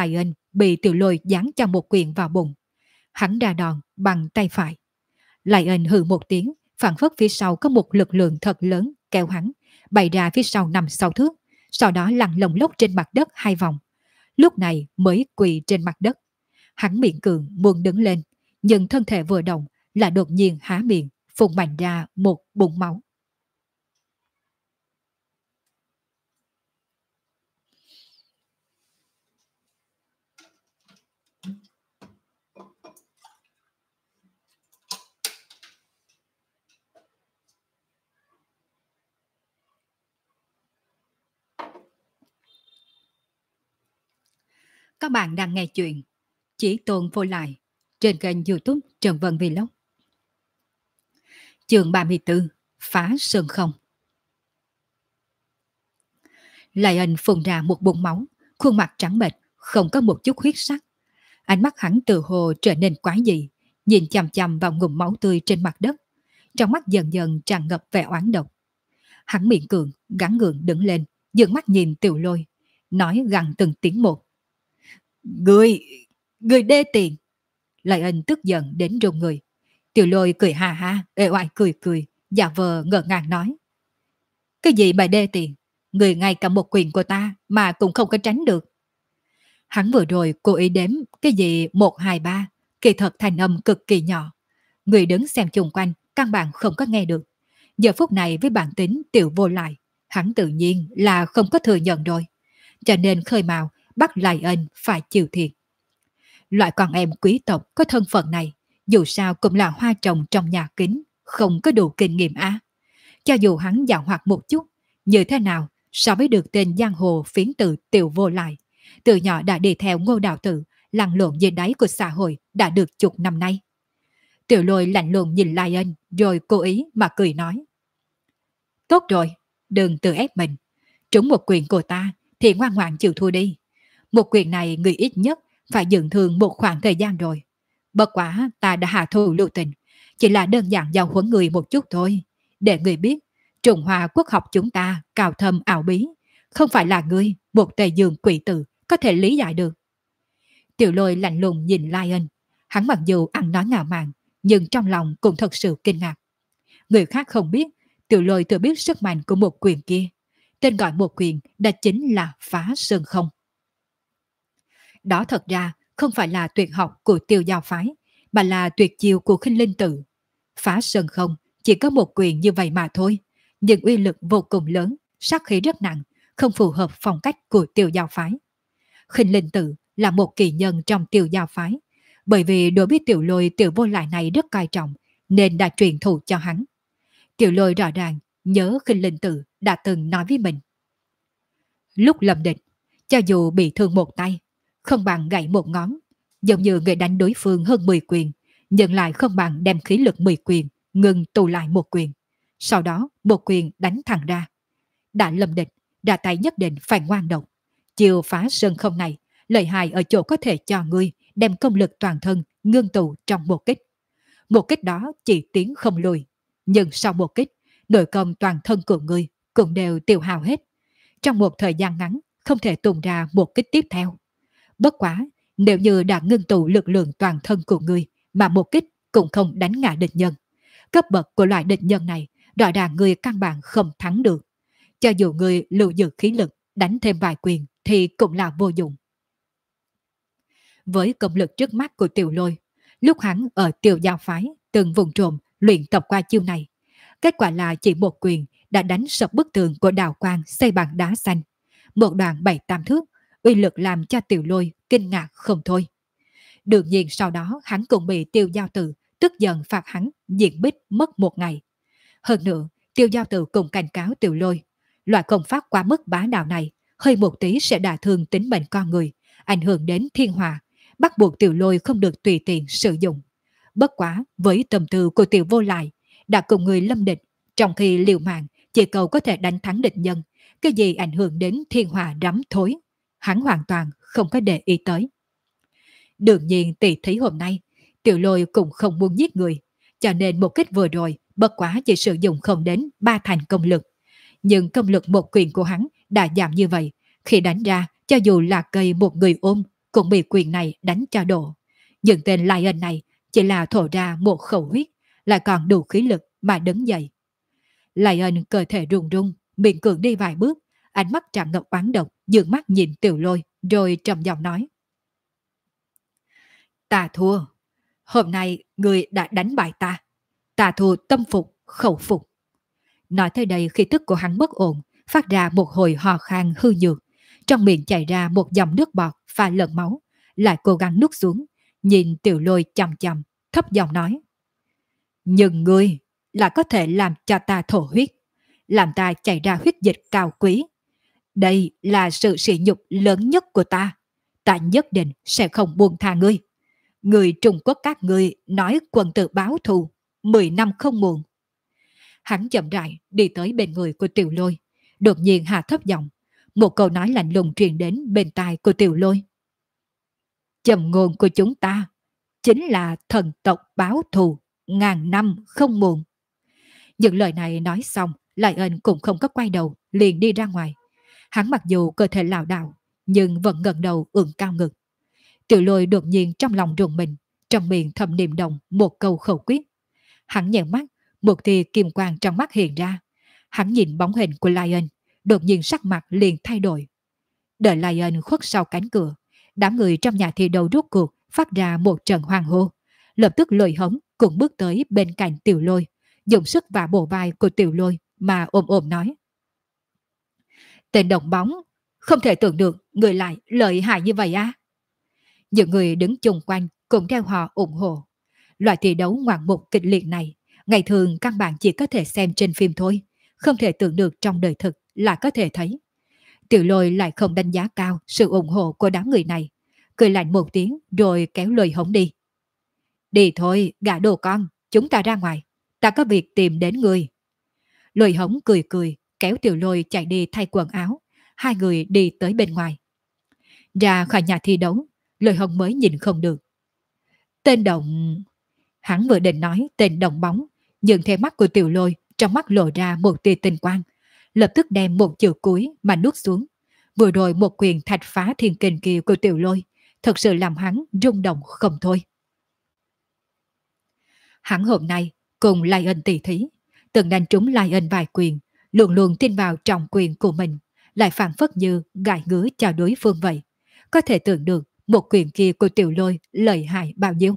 bị Tiểu Lôi giáng cho một quyền vào bụng. Hắn ra đòn bằng tay phải. Lại ên hừ một tiếng, phản phất phía sau có một lực lượng thật lớn kéo hắn, bay ra phía sau 5-6 thước, sau đó lăn lồng lốc trên mặt đất 2 vòng. Lúc này mới quỳ trên mặt đất. Hắn miệng cường muốn đứng lên, nhưng thân thể vừa động là đột nhiên há miệng, phun mạnh ra một bụng máu. Các bạn đang nghe chuyện Chỉ Tôn Vô Lại trên kênh YouTube Trần Vân Vlog. Chương 34: Phá Sơn Không. Lại Ân phun ra một bụng máu, khuôn mặt trắng bệch, không có một chút huyết sắc. Ánh mắt hắn từ hồ trở nên quái dị, nhìn chằm chằm vào ngụm máu tươi trên mặt đất. Trong mắt dần dần tràn ngập vẻ oán độc. Hắn miệng cường, gắng gượng đứng lên, dường mắt nhìn Tiểu Lôi, nói gằn từng tiếng một. Người đê tiện. Lại Ân tức giận đến run người. Tiểu Lôi cười ha ha, ê oai cười, giả vờ ngỡ ngàng nói. Cái gì mà đê tiện? Người ngay cả một quyền của ta mà cũng không có tránh được. Hắn vừa rồi cố ý đếm cái gì 1, 2, 3, kỳ thật thanh âm cực kỳ nhỏ. Người đứng xem chung quanh căn bản không có nghe được. Giờ phút này với bản tính Tiểu Vô Lại, hắn tự nhiên là không có thừa nhận rồi. Cho nên khơi mào bắt Lại Ân phải chịu thiệt. Loại con em quý tộc có thân phận này, dù sao cũng là hoa trồng trong nhà kính, không có đủ kinh nghiệm á. Cho dù hắn dạo hoạt một chút, như thế nào so với được tên giang hồ phiến từ Tiểu Vô Lại, từ nhỏ đã đi theo Ngô Đạo Tử, lăn lộn dưới đáy của xã hội đã được chục năm nay. Tiểu Lôi lạnh lùng nhìn Lai Ân, rồi cố ý mà cười nói. Tốt rồi, đừng tự ép mình. Trúng một quyền của ta thì ngoan ngoãn chịu thua đi. Một quyền này người ít nhất phải dựng thường một khoảng thời gian rồi. Bất quá ta đã hạ thủ lưu tình, chỉ là đơn giản giao huấn người một chút thôi, để người biết Trung Hoa quốc học chúng ta cao thâm ảo bí, không phải là ngươi, một Tề Dương quỷ tử, có thể lý giải được. Tiểu Lôi lạnh lùng nhìn Lai Ân, hắn mặc dù ăn nói ngạo mạn, nhưng trong lòng cũng thật sự kinh ngạc. Người khác không biết, Tiểu Lôi tự biết sức mạnh của một quyền kia. Tên gọi một quyền đã chính là Phá Sơn Không. Đó thật ra không phải là tuyệt học của Tiêu Giao Phái, mà là tuyệt chiêu của Khinh Linh Tự. Phá Sơn Không chỉ có một quyền như vậy mà thôi, nhưng uy lực vô cùng lớn, sát khí rất nặng, không phù hợp phong cách của Tiêu Giao Phái. Khinh Linh Tự là một kỳ nhân trong Tiêu Giao Phái, bởi vì đối biết Tiểu Lôi Tiểu Vô Lại này rất coi trọng, nên đã truyền thụ cho hắn. Tiểu Lôi rõ ràng nhớ Khinh Linh Tự đã từng nói với mình. Lúc lâm địch, cho dù bị thương một tay, không bằng gãy một ngón, giống như người đánh đối phương hơn 10 quyền, nhưng lại không bằng đem khí lực 10 quyền, ngừng tụ lại một quyền. Sau đó một quyền đánh thẳng ra. Đã lâm địch, ra tay nhất định phải ngoan độc. Chiều Phá Sơn Không này, lợi hại ở chỗ có thể cho ngươi đem công lực toàn thân ngưng tụ trong một kích. Một kích đó chỉ tiến không lùi, nhưng sau một kích, nội công toàn thân của ngươi cũng đều tiêu hao hết. Trong một thời gian ngắn, không thể tung ra một kích tiếp theo. Bất quá, nếu như đã ngưng tụ lực lượng toàn thân của ngươi mà một kích cũng không đánh ngã địch nhân. Cấp bậc của loại địch nhân này rõ ràng ngươi căn bản không thắng được. Cho dù ngươi lưu giữ khí lực đánh thêm vài quyền thì cũng là vô dụng. Với công lực trước mắt của Tiểu Lôi, lúc hắn ở Tiểu Giao Phái từng vùng trộm luyện tập qua chiêu này, kết quả là chỉ một quyền đã đánh sập bức tường của Đào Quang xây bằng đá xanh. Một đoạn 7-8 thước, uy lực làm cho Tiểu Lôi kinh ngạc không thôi. Đương nhiên sau đó hắn cũng bị Tiêu Giao Tử tức giận phạt hắn diện bích mất 1 ngày. Hơn nữa, Tiêu Giao Tử cùng cảnh cáo Tiểu Lôi, loại công pháp quá mức bá đạo này hơi một tí sẽ đả thương tính mệnh con người, ảnh hưởng đến thiên hòa, bắt buộc Tiểu Lôi không được tùy tiện sử dụng. Bất quá với tâm tư của Tiểu Vô Lại, đã cùng người lâm địch, trong khi liều mạng chỉ cầu có thể đánh thắng địch nhân, cái gì ảnh hưởng đến thiên hòa rắm thối, hắn hoàn toàn không có để ý tới. Đương nhiên tỷ thí hôm nay, Tiểu Lôi cũng không muốn giết người, cho nên một kích vừa rồi bất quá chỉ sử dụng không đến 3 thành công lực. Nhưng công lực một quyền của hắn đã giảm như vậy, khi đánh ra cho dù là cây một người ôm cũng bị quyền này đánh cho đổ. Nhưng tên Lion này chỉ là thổ ra một khẩu huyết, lại còn đủ khí lực mà đứng dậy. Lion cơ thể run run, miệng cường đi vài bước, ánh mắt tràn ngập oán độc, dường mắt nhìn Tiểu Lôi, rồi trầm giọng nói: Ta thua. Hôm nay người đã đánh bại ta. Ta thua tâm phục, khẩu phục. Nói tới đây, khí tức của hắn bất ổn, phát ra một hồi hò khan hư nhược, trong miệng chảy ra một dòng nước bọt pha lẫn máu, lại cố gắng nuốt xuống, nhìn Tiểu Lôi chằm chằm, thấp giọng nói: Nhưng ngươi là có thể làm cho ta thổ huyết, làm ta chảy ra huyết dịch cao quý. Đây là sự sỉ nhục lớn nhất của ta. Ta nhất định sẽ không buông tha ngươi. Người Trung Quốc các ngươi nói quân tử báo thù, 10 năm không muộn. Hắn chậm rãi đi tới bên người của Tiểu Lôi, đột nhiên hạ thấp giọng, một câu nói lạnh lùng truyền đến bên tai của Tiểu Lôi. Châm ngôn của chúng ta chính là thần tộc báo thù, ngàn năm không muộn. Những lời này nói xong, Lại Ân cũng không có quay đầu, liền đi ra ngoài. Hắn mặc dù cơ thể lảo đảo, nhưng vẫn ngẩng đầu ưỡn cao ngực. Tiểu Lôi đột nhiên trong lòng rùng mình, trong miệng thầm niệm động một câu khẩu quyết. Hắn nhợt mắt, một tia kim quang trong mắt hiện ra. Hắn nhìn bóng hình của Lion, đột nhiên sắc mặt liền thay đổi. Đợi Lion khuất sau cánh cửa, đám người trong nhà thi đấu rút cuộc phát ra một trận hoang hô. Lập tức Lôi Hống cũng bước tới bên cạnh Tiểu Lôi, dùng sức vả bổ vai của Tiểu Lôi mà ôm ôm nói: Tên đồng bóng, không thể tưởng được người lại lợi hại như vậy á. Những người đứng chung quanh cũng theo họ ủng hộ. Loại thi đấu ngoạn mục kịch liệt này, ngày thường căn bản chỉ có thể xem trên phim thôi, không thể tưởng được trong đời thực là có thể thấy. Tiểu Lôi lại không đánh giá cao sự ủng hộ của đám người này, cười lạnh một tiếng rồi kéo Lôi Hống đi. Đi thôi, gã đồ con, chúng ta ra ngoài, ta có việc tìm đến người. Lôi Hống cười cười, kéo Tiểu Lôi chạy đi thay quần áo, hai người đi tới bên ngoài. Ra khỏi nhà thi đấu, Lôi Hống mới nhìn không được. Tên đồng... Hắn vừa định nói tên đồng bóng, nhưng theo mắt của Tiểu Lôi, trong mắt lộ ra một tia tinh quang, lập tức đem một chữ cuối mà nuốt xuống. Vừa rồi một quyền thạch phá thiên kình kia của Tiểu Lôi, thật sự làm hắn rung động không thôi. Hắn hôm nay cùng Lion tỷ thí, từng đánh trúng Lion vài quyền, luôn luôn tin vào trọng quyền của mình, lại phản phất như gãi ngứa cho đối phương vậy. Có thể tưởng được một quyền kia của Tiểu Lôi lợi hại bao nhiêu.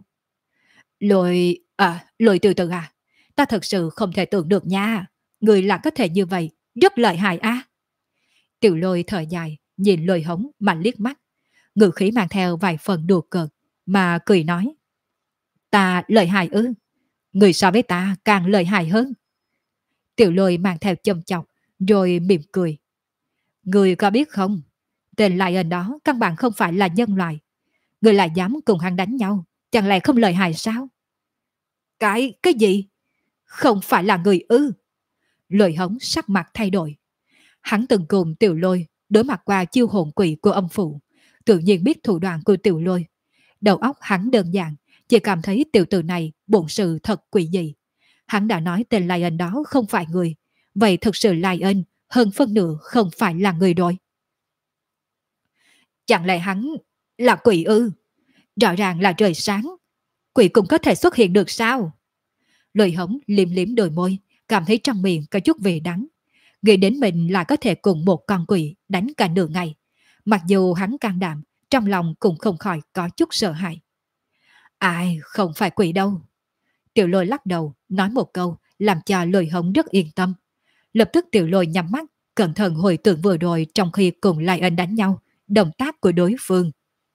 Lôi từ từ à, ta thật sự không thể tưởng được nha, người là có thể như vậy, rất lợi hại á. Tiểu Lôi thở dài, nhìn Lôi Hống mà liếc mắt, ngữ khí mang theo vài phần đùa cợt, mà cười nói: Ta lợi hại ư? Người so với ta càng lợi hại hơn. Tiểu Lôi mang theo châm chọc, rồi mỉm cười. Người có biết không, tên Lion đó căn bản không phải là nhân loại. Người lại dám cùng hắn đánh nhau, chẳng lẽ không lợi hại sao? Cái gì? Không phải là người ư? Lôi Hống sắc mặt thay đổi. Hắn từng cùng Tiểu Lôi đối mặt qua chiêu hồn quỷ của âm phụ, tự nhiên biết thủ đoạn của Tiểu Lôi. Đầu óc hắn đơn giản, chỉ cảm thấy tiểu tử này bổn sự thật quỷ dị. Hắn đã nói tên Lion đó không phải người, vậy thực sự Lion hơn phân nửa không phải là người rồi. Chẳng lẽ hắn là quỷ ư? Rõ ràng là trời sáng, quỷ cũng có thể xuất hiện được sao? Lôi Hống liếm liếm đôi môi, cảm thấy trong miệng có chút vị đắng. Nghĩ đến mình là có thể cùng một con quỷ đánh cả nửa ngày. Mặc dù hắn can đảm, trong lòng cũng không khỏi có chút sợ hãi. Ai, không phải quỷ đâu. Tiểu Lôi lắc đầu, nói một câu, làm cho Lôi Hống rất yên tâm. Lập tức Tiểu Lôi nhắm mắt, cẩn thận hồi tưởng vừa rồi trong khi cùng Lion đánh nhau, động tác của đối phương.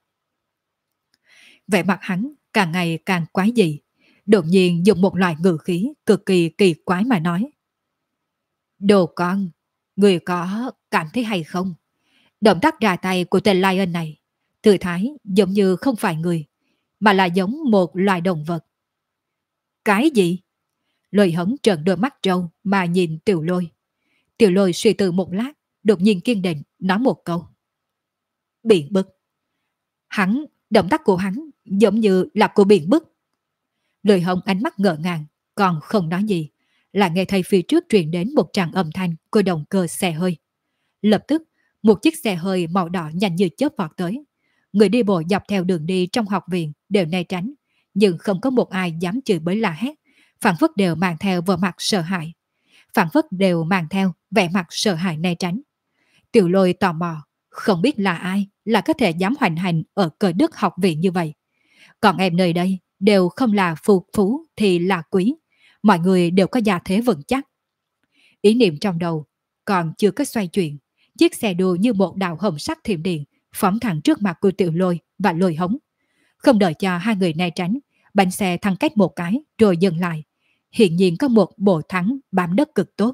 Vẻ mặt hắn càng ngày càng quái dị, đột nhiên dùng một loại ngữ khí cực kỳ kỳ quái mà nói: Đồ con, người có cảm thấy hay không? Động tác ra tay của tên Lion này, tư thái giống như không phải người, mà là giống một loài động vật. Cái gì? Lôi Hống trợn đôi mắt trâu mà nhìn Tiểu Lôi. Tiểu Lôi suy tư một lát, đột nhiên kiên định nói một câu: Biển bức. Động tác của hắn giống như là của biển bức. Lôi Hống ánh mắt ngỡ ngàng, còn không nói gì, là nghe thấy phía trước truyền đến một tràng âm thanh của động cơ xe hơi. Lập tức, một chiếc xe hơi màu đỏ nhanh như chớp vọt tới. Người đi bộ dọc theo đường đi trong học viện đều né tránh, nhưng không có một ai dám chửi bới la hét, phản phất đều mang theo vẻ mặt sợ hãi. Phản phất đều mang theo vẻ mặt sợ hãi né tránh. Tiểu Lôi tò mò, không biết là ai là có thể dám hoành hành ở cờ đức học viện như vậy. Còn em nơi đây đều không là phù phú thì là quý, mọi người đều có gia thế vững chắc. Ý niệm trong đầu còn chưa có xoay chuyển, chiếc xe đua như một đạo hồng sắc thiểm điện phóng thẳng trước mặt của Tiểu Lôi và Lôi Hống. Không đợi cho hai người né tránh, bánh xe thăng cách một cái rồi dừng lại. Hiện nhiên có một bộ thắng bám đất cực tốt.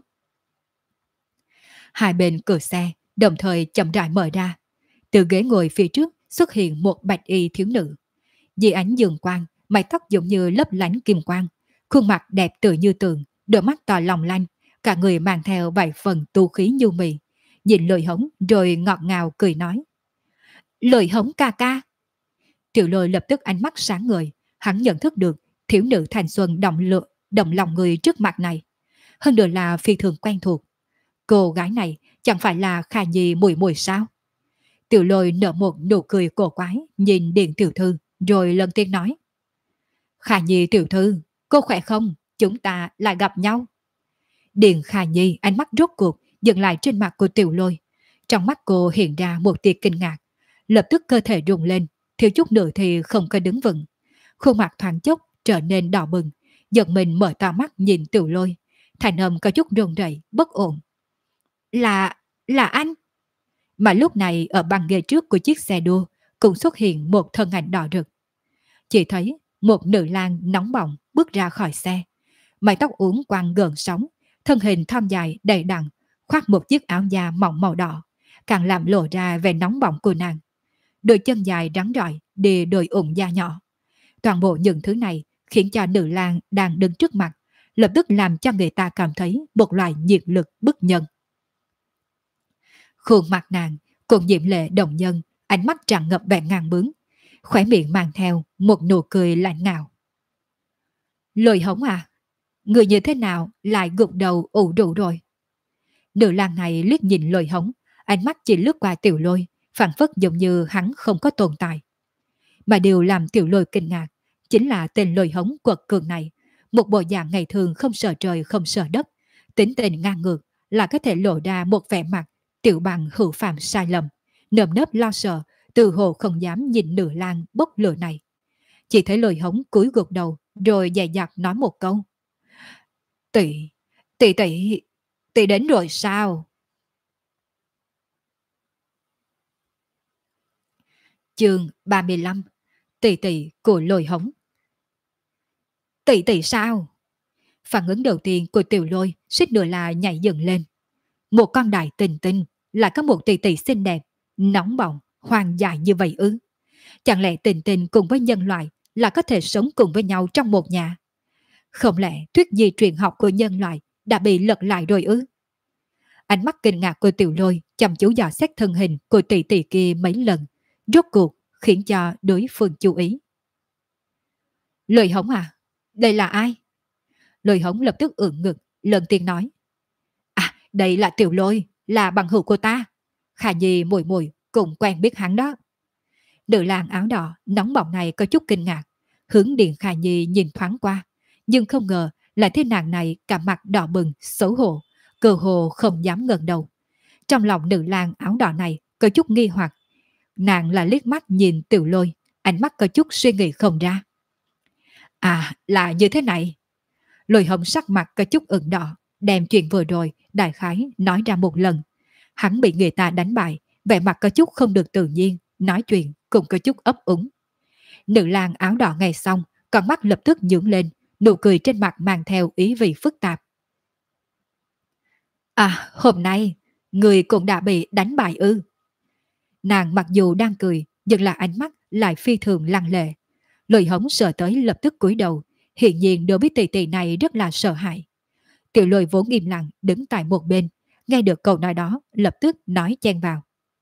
Hai bên cửa xe đồng thời chậm rãi mở ra. Từ ghế ngồi phía trước xuất hiện một bạch y thiếu nữ. Dưới ánh dương quang, mái tóc giống như lấp lánh kim quang, khuôn mặt đẹp tựa như tường, đôi mắt to lòng lanh, cả người mang theo vài phần tu khí nhu mì. Nhìn Lôi Hống rồi ngọt ngào cười nói: Lôi Hống ca ca. Tiểu Lôi lập tức ánh mắt sáng ngời, hắn nhận thức được thiếu nữ thanh xuân động lòng người trước mặt này. Hơn nữa là phi thường quen thuộc. Cô gái này chẳng phải là Khả Nhi mùi mùi sao? Tiểu Lôi nở một nụ cười cổ quái, nhìn Điện tiểu thư, rồi lần tiếng nói: Khả Nhi tiểu thư, cô khỏe không? Chúng ta lại gặp nhau. Điện Khả Nhi ánh mắt rốt cuộc dừng lại trên mặt của Tiểu Lôi. Trong mắt cô hiện ra một tia kinh ngạc, lập tức cơ thể rung lên, thiếu chút nữa thì không có đứng vững. Khuôn mặt thoáng chốc trở nên đỏ bừng, giật mình mở to mắt nhìn Tiểu Lôi, thành âm có chút run rẩy, bất ổn. Là anh. Mà lúc này ở băng ghế trước của chiếc xe đua cũng xuất hiện một thân ảnh đỏ rực. Chỉ thấy một nữ lang nóng bỏng bước ra khỏi xe, mái tóc uốn quăng gợn sóng, thân hình thon dài đầy đặn, khoác một chiếc áo da mỏng màu đỏ, càng làm lộ ra vẻ nóng bỏng của nàng. Đôi chân dài rắn rỏi đi đôi ủng da nhỏ. Toàn bộ những thứ này khiến cho nữ lang đang đứng trước mặt lập tức làm cho người ta cảm thấy một loại nhiệt lực bức nhân. Khuôn mặt nàng cùng diễm lệ động nhân, ánh mắt tràn ngập vẻ ngang bướng, khóe miệng mang theo một nụ cười lạnh ngạo. Lôi Hống à, người như thế nào lại gục đầu ủ rũ rồi? Nữ lang này liếc nhìn Lôi Hống, ánh mắt chỉ lướt qua Tiểu Lôi, phảng phất giống như hắn không có tồn tại. Mà điều làm Tiểu Lôi kinh ngạc chính là tên Lôi Hống quật cường này, một bộ dạng ngày thường không sợ trời không sợ đất, tính tình ngang ngược, là có thể lộ ra một vẻ mặt tiểu bằng hữu phạm sai lầm, nơm nớp lo sợ, từ hồ không dám nhìn nữ lang bốc lửa này. Chỉ thấy Lôi Hống cúi gục đầu, rồi dè dặt nói một câu: Tỷ, tỷ tỷ, tỷ đến rồi sao? Chương 35. Tỷ tỷ của Lôi Hống. Tỷ tỷ sao? Phản ứng đầu tiên của Tiểu Lôi suýt nữa là nhảy dựng lên. Một con đại tình tinh lại có một tỷ tỷ xinh đẹp, nóng bỏng, hoang dại như vậy ư? Chẳng lẽ tình tình cùng với nhân loại là có thể sống cùng với nhau trong một nhà? Không lẽ thuyết di truyền học của nhân loại đã bị lật lại rồi ư? Ánh mắt kinh ngạc của Tiểu Lôi chăm chú dò xét thân hình của tỷ tỷ kia mấy lần, rốt cuộc khiến cho đối phương chú ý. Lôi Hống à, đây là ai? Lôi Hống lập tức ưỡn ngực, lần tiếng nói: À, đây là Tiểu Lôi, là bằng hữu của ta. Khả Nhi mùi mùi cũng quen biết hắn đó. Nữ lang áo đỏ nóng bỏng này có chút kinh ngạc, hướng Điện Khả Nhi nhìn thoáng qua, nhưng không ngờ là thế nàng này cả mặt đỏ bừng, xấu hổ, cơ hồ không dám ngẩng đầu. Trong lòng nữ lang áo đỏ này có chút nghi hoặc, nàng là liếc mắt nhìn Tiểu Lôi, ánh mắt có chút suy nghĩ không ra. À, là như thế này. Lôi Hồng sắc mặt có chút ửng đỏ, đem chuyện vừa rồi đại khái nói ra một lần. Hắn bị người ta đánh bại, vẻ mặt có chút không được tự nhiên, nói chuyện cũng có chút ấp úng. Nữ lang áo đỏ nghe xong, con mắt lập tức nhướng lên, nụ cười trên mặt mang theo ý vị phức tạp. À, hôm nay, người cũng đã bị đánh bại ư? Nàng mặc dù đang cười, nhưng là ánh mắt lại phi thường lăng lệ. Lôi Hống sợ tới lập tức cúi đầu, hiện nhiên đối với tỷ tỷ này rất là sợ hãi. Tiểu Lôi vốn im lặng đứng tại một bên, nghe được câu nói đó, lập tức nói chen vào.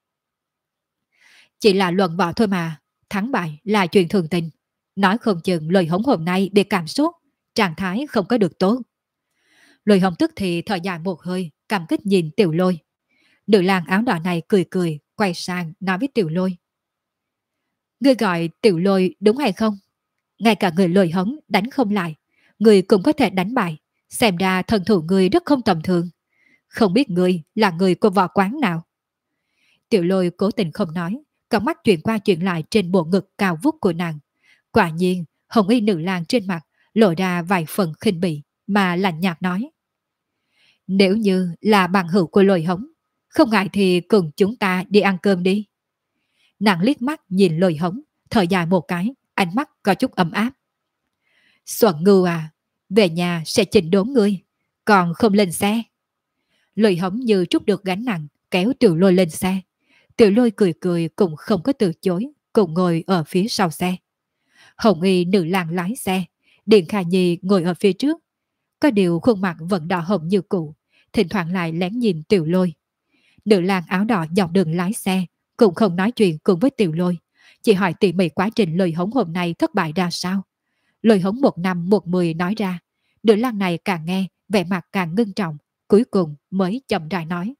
Chỉ là luận võ thôi mà, thắng bại là chuyện thường tình. Nói không chừng Lôi Hống hôm nay bị cảm xúc, trạng thái không có được tốt. Lôi Hống tức thì thở dài một hơi, cảm kích nhìn Tiểu Lôi. Nữ lang áo đỏ này cười cười, quay sang nói với Tiểu Lôi. Ngươi gọi Tiểu Lôi đúng hay không? Ngay cả người lôi hống đánh không lại, ngươi cũng có thể đánh bại. Xem ra thân thủ ngươi rất không tầm thường. Không biết ngươi là người của võ quán nào? Tiểu Lôi cố tình không nói, con mắt chuyển qua chuyển lại trên bộ ngực cao vút của nàng. Quả nhiên, hồng y nữ lang trên mặt lộ ra vài phần khinh bỉ, mà lạnh nhạt nói: nếu như là bằng hữu của lôi hống, không ngại thì cùng chúng ta đi ăn cơm đi. Nàng liếc mắt nhìn lôi hống, thở dài một cái, ánh mắt có chút ấm áp. Xuân Ngưu à, về nhà sẽ chỉnh đốn ngươi, còn không lên xe. Lôi hống như trút được gánh nặng, kéo Tiểu Lôi lên xe. Tiểu Lôi cười cười cũng không có từ chối, cùng ngồi ở phía sau xe. Hồng y nữ lang lái xe, Điện Khả Nhi ngồi ở phía trước. Có điều khuôn mặt vẫn đỏ hồng như cũ, thỉnh thoảng lại lén nhìn Tiểu Lôi. Nữ lang áo đỏ dọc đường lái xe, cũng không nói chuyện cùng với Tiểu Lôi, chỉ hỏi tỉ mỉ quá trình lôi hống hôm nay thất bại ra sao. Lôi hống 1 năm 1 10 nói ra, nữ lang này càng nghe, vẻ mặt càng ngưng trọng, cuối cùng mới chậm rãi nói.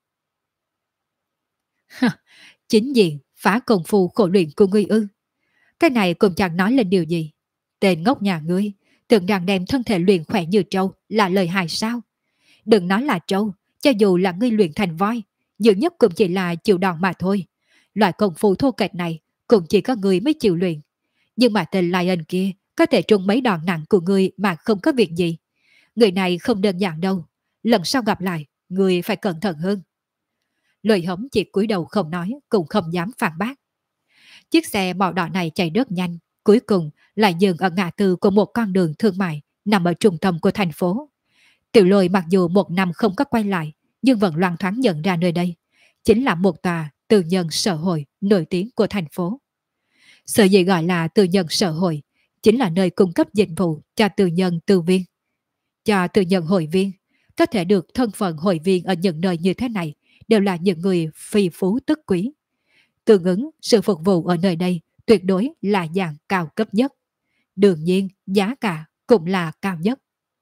Chính diện, phá công phu khổ luyện của ngươi ư. Cái này cũng chẳng nói lên điều gì. Tên ngốc nhà ngươi, tưởng rằng đem thân thể luyện khỏe như trâu là lời hài sao. Đừng nói là trâu, cho dù là ngươi luyện thành voi, nhiều nhất cũng chỉ là chịu đòn mà thôi. Loại công phu thô kệch này cũng chỉ có ngươi mới chịu luyện. Nhưng mà tên Lion kia có thể trúng mấy đòn nặng của ngươi mà không có việc gì. Người này không đơn giản đâu. Lần sau gặp lại, ngươi phải cẩn thận hơn. Lời hống chỉ cúi đầu không nói, cũng không dám phản bác. Chiếc xe màu đỏ này chạy rất nhanh, cuối cùng lại dừng ở ngã tư của một con đường thương mại nằm ở trung tâm của thành phố. Tiểu Lôi mặc dù 1 năm không có quay lại, nhưng vẫn loang thoáng nhận ra nơi đây chính là một tòa tư nhân sở hội nổi tiếng của thành phố. Sở dĩ gọi là tư nhân sở hội chính là nơi cung cấp dịch vụ cho tư nhân tư viên. Cho tư nhân hội viên, có thể được thân phận hội viên ở những nơi như thế này đều là những người phi phú tức quý. Tương ứng, sự phục vụ ở nơi đây tuyệt đối là dạng cao cấp nhất. Đương nhiên, giá cả cũng là cao nhất.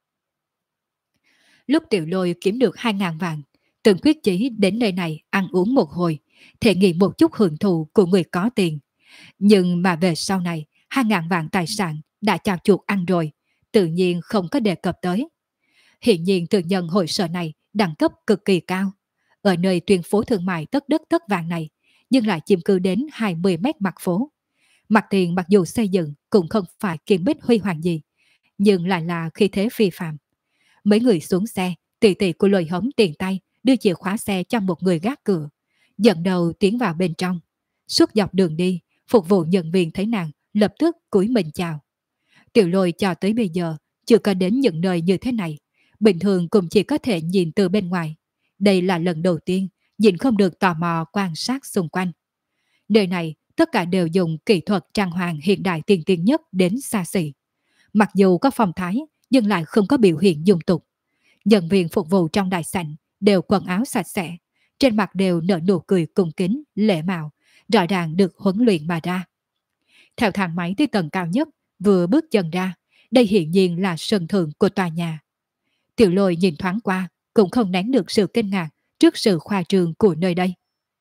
Lúc Tiểu Lôi kiếm được 2.000 vạn, từng quyết chí đến nơi này ăn uống một hồi, thể nghiệm một chút hưởng thụ của người có tiền. Nhưng mà về sau này, 2.000 vạn tài sản đã chào chuột ăn rồi, tự nhiên không có đề cập tới. Hiện nhiên tư nhân hội sở này đẳng cấp cực kỳ cao. Ở nơi tuyến phố thương mại tất đất tất vàng này, nhưng lại chiếm cứ đến 20 mét mặt phố. Mặt tiền mặc dù xây dựng cũng không phải kiên bích huy hoàng gì, nhưng lại là khí thế phi phạm. Mấy người xuống xe, tỷ tỷ của Lôi hống tiền tay đưa chìa khóa xe cho một người gác cửa, dẫn đầu tiến vào bên trong. Suốt dọc đường đi, phục vụ nhân viên thấy nàng lập tức cúi mình chào. Tiểu Lôi cho tới bây giờ chưa có đến những nơi như thế này, bình thường cũng chỉ có thể nhìn từ bên ngoài. Đây là lần đầu tiên nhìn không được tò mò quan sát xung quanh. Nơi này tất cả đều dùng kỹ thuật trang hoàng hiện đại tiên tiến nhất đến xa xỉ. Mặc dù có phong thái nhưng lại không có biểu hiện dung tục. Nhân viên phục vụ trong đại sảnh đều quần áo sạch sẽ, trên mặt đều nở nụ cười cung kính, lễ mạo, rõ ràng được huấn luyện mà ra. Theo thang máy tới tầng cao nhất, vừa bước chân ra, đây hiển nhiên là sân thượng của tòa nhà. Tiểu Lôi nhìn thoáng qua, cũng không nén được sự kinh ngạc trước sự khoa trương của nơi đây.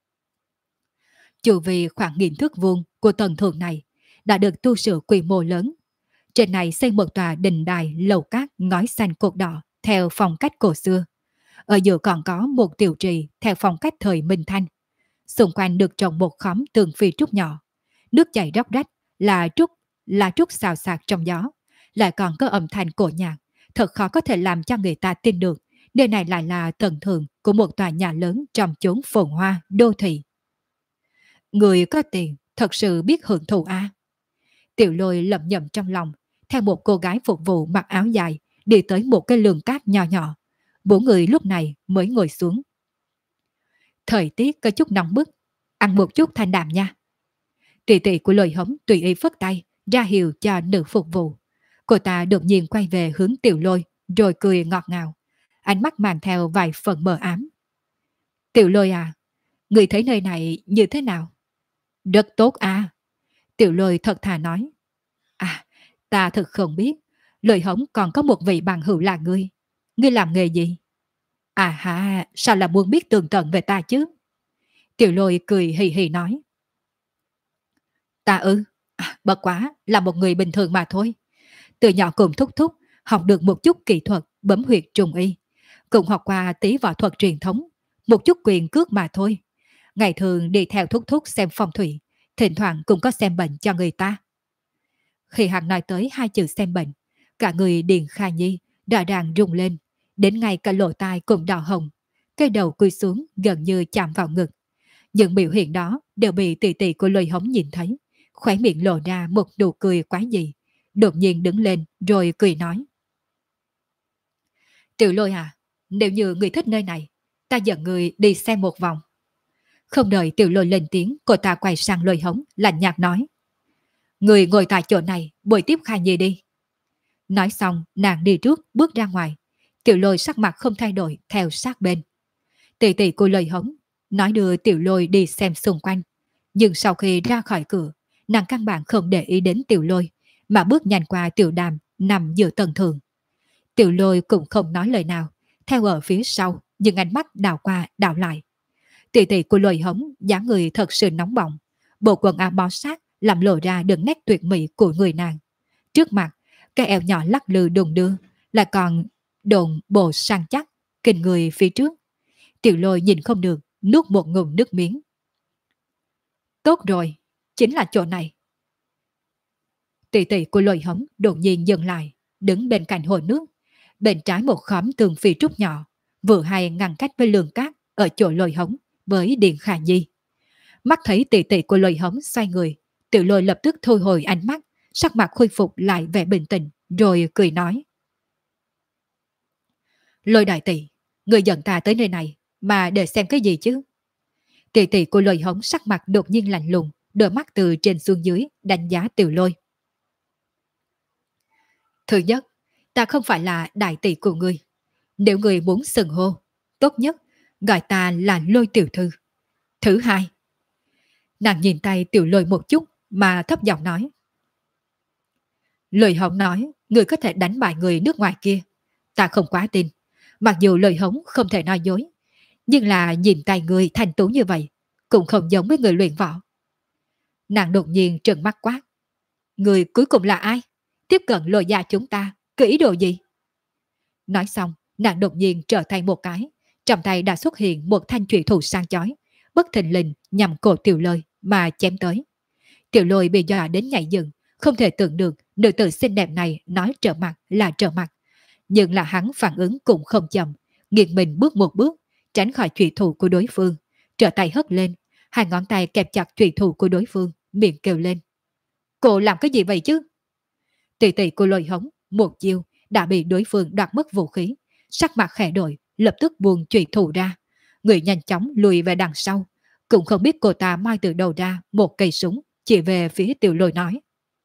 Chu vi khoảng 1.000 thước vuông của tầng thượng này đã được tu sửa quy mô lớn. Trên này xây một tòa đình đài lầu cát ngói xanh cột đỏ theo phong cách cổ xưa. Ở giữa còn có một tiểu trì theo phong cách thời Minh Thanh. Xung quanh được trồng một khóm tường phi trúc nhỏ. Nước chảy róc rách, là trúc xào xạc trong gió. Lại còn có âm thanh cổ nhạc, thật khó có thể làm cho người ta tin được nơi này lại là tầng thượng của một tòa nhà lớn trong chốn phồn hoa đô thị. Người có tiền thật sự biết hưởng thụ à? Tiểu Lôi lẩm nhẩm trong lòng, theo một cô gái phục vụ mặc áo dài đi tới một cái lường cát nhỏ nhỏ. 4 người lúc này mới ngồi xuống. Thời tiết có chút nóng bức, ăn một chút thanh đạm nha. Tỷ tỷ của Lôi hống tùy ý phất tay ra hiệu cho nữ phục vụ. Cô ta đột nhiên quay về hướng Tiểu Lôi rồi cười ngọt ngào, ánh mắt mang theo vài phần mờ ám. Tiểu Lôi à, người thấy nơi này như thế nào? Rất tốt à. Tiểu Lôi thật thà nói. À, ta thật không biết, Lôi hống còn có một vị bằng hữu là ngươi. Ngươi làm nghề gì? À ha, sao là muốn biết tường tận về ta chứ? Tiểu Lôi cười hì hì nói. Ta ư? Bất quá là một người bình thường mà thôi. Từ nhỏ cùng thúc thúc, học được một chút kỹ thuật bấm huyệt trùng y. Cùng học qua tí võ thuật truyền thống, một chút quyền cước mà thôi. Ngày thường đi theo thúc thúc xem phong thủy, thỉnh thoảng cũng có xem bệnh cho người ta. Khi hắn nói tới hai chữ xem bệnh, cả người Điền Kha Nhi đã đang rung lên, đến ngay cả lỗ tai cũng đỏ hồng, cái đầu cúi xuống gần như chạm vào ngực. Những biểu hiện đó đều bị tỷ tỷ của Lôi Hống nhìn thấy, khóe miệng lộ ra một nụ cười quái dị, đột nhiên đứng lên rồi cười nói. Tiểu Lôi à, nếu như người thích nơi này, ta dẫn người đi xem một vòng. Không đợi Tiểu Lôi lên tiếng, cô ta quay sang Lôi Hống, lạnh nhạt nói. Người ngồi tại chỗ này, buổi tiếp Kha Nhi đi. Nói xong, nàng đi trước, bước ra ngoài. Tiểu Lôi sắc mặt không thay đổi, theo sát bên. Tỷ tỷ của Lôi Hống nói đưa Tiểu Lôi đi xem xung quanh. Nhưng sau khi ra khỏi cửa, nàng căn bản không để ý đến Tiểu Lôi, mà bước nhanh qua Tiểu Đàm nằm giữa tầng thượng. Tiểu Lôi cũng không nói lời nào, theo ở phía sau, nhưng ánh mắt đảo qua đảo lại. Tỷ tỷ của Lôi Hống dáng người thật sự nóng bỏng, bộ quần áo bó sát làm lộ ra đường nét tuyệt mỹ của người nàng. Trước mặt, cái eo nhỏ lắc lư đùng đưa, lại còn đồn bộ săn chắc, kinh người phía trước. Tiểu Lôi nhìn không được, nuốt một ngụm nước miếng. Tốt rồi, chính là chỗ này. Tỷ tỷ của Lôi Hống đột nhiên dừng lại, đứng bên cạnh hồ nước. Bên trái một khóm tường phi trúc nhỏ, vừa hay ngăn cách với lường cát ở chỗ Lôi Hống với Điền Khả Nhi. Mắt thấy tỷ tỷ của Lôi Hống xoay người, Tiểu Lôi lập tức thu hồi ánh mắt, sắc mặt khôi phục lại vẻ bình tĩnh, rồi cười nói. Lôi đại tỷ, người dẫn ta tới nơi này, mà để xem cái gì chứ? Tỷ tỷ của Lôi Hống sắc mặt đột nhiên lạnh lùng, đôi mắt từ trên xuống dưới đánh giá Tiểu Lôi. Thứ nhất, ta không phải là đại tỷ của ngươi. Nếu người muốn xưng hô, tốt nhất gọi ta là Lôi tiểu thư. Thứ hai, nàng nhìn tay Tiểu Lôi một chút mà thấp giọng nói. Lời Hống nói người có thể đánh bại người nước ngoài kia, ta không quá tin. Mặc dù lời Hống không thể nói dối, nhưng là nhìn tay người thành tú như vậy cũng không giống với người luyện võ. Nàng đột nhiên trợn mắt quát. Người cuối cùng là ai? Tiếp cận Lôi gia chúng ta, có ý đồ gì? Nói xong, nàng đột nhiên trở thành một cái, trong tay đã xuất hiện một thanh trụy thủ sang chói, bất thình lình nhằm cổ Tiểu Lôi mà chém tới. Tiểu Lôi bị dọa đến nhảy dựng, không thể tưởng được nữ tử xinh đẹp này nói trở mặt là trở mặt. Nhưng là hắn phản ứng cũng không chậm, nghiêng mình bước một bước, tránh khỏi trụy thủ của đối phương, trở tay hất lên, hai ngón tay kẹp chặt trụy thủ của đối phương, miệng kêu lên. Cô làm cái gì vậy chứ? Tỷ tỷ của Lôi Hống, một chiêu đã bị đối phương đoạt mất vũ khí, sắc mặt khẽ đổi, lập tức buông trụy thủ ra, người nhanh chóng lùi về đằng sau, cũng không biết cô ta moi từ đầu ra một cây súng, chỉ về phía Tiểu Lôi nói.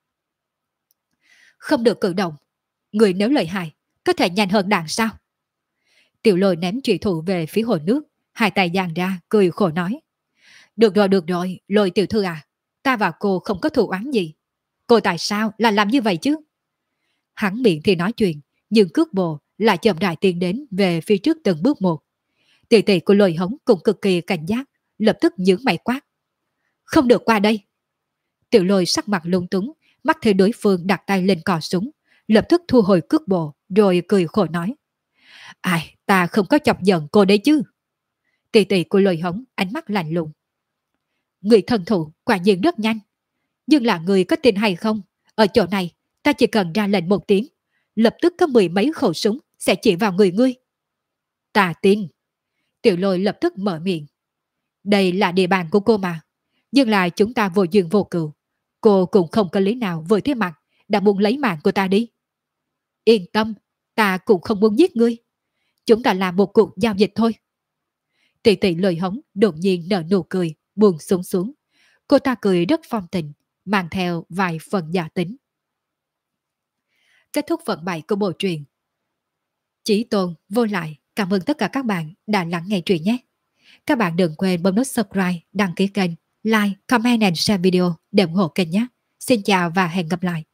Không được cử động, người nếu lợi hại, có thể nhanh hơn đạn sao? Tiểu Lôi ném trụy thủ về phía hồ nước, hai tay dang ra, cười khổ nói. Được rồi, Lôi tiểu thư à, ta và cô không có thù oán gì. Cô tại sao là làm như vậy chứ? Hắn miệng thì nói chuyện, nhưng cước bộ lại chậm rãi tiến đến về phía trước từng bước một. Tỷ tỷ của Lôi Hống cũng cực kỳ cảnh giác, lập tức nhướng mày quát. Không được qua đây. Tiểu Lôi sắc mặt lung túng, mắt thấy đối phương đặt tay lên cò súng, lập tức thu hồi cước bộ, rồi cười khổ nói. Ai, ta không có chọc giận cô đấy chứ. Tỷ tỷ của Lôi Hống ánh mắt lạnh lùng. Người thần thủ quả nhiên rất nhanh, nhưng là người có tin hay không? Ở chỗ này, ta chỉ cần ra lệnh một tiếng, lập tức có mười mấy khẩu súng sẽ chỉ vào người ngươi. Ta tin. Tiểu Lôi lập tức mở miệng. Đây là địa bàn của cô mà, nhưng là chúng ta vô duyên vô cừu. Cô cũng không có lý nào vừa thế mặt đã muốn lấy mạng của ta đi. Yên tâm, ta cũng không muốn giết ngươi. Chúng ta làm một cuộc giao dịch thôi. Tỷ tỷ Lôi Hống đột nhiên nở nụ cười, buông xuống xuống. Cô ta cười rất phong tình, mang theo vài phần giả tính. Kết thúc phần 7 của bộ truyện Chí Tôn Vô Lại. Cảm ơn tất cả các bạn đã lắng nghe truyện nhé. Các bạn đừng quên bấm nút subscribe, đăng ký kênh, like, comment and share video để ủng hộ kênh nhé. Xin chào và hẹn gặp lại.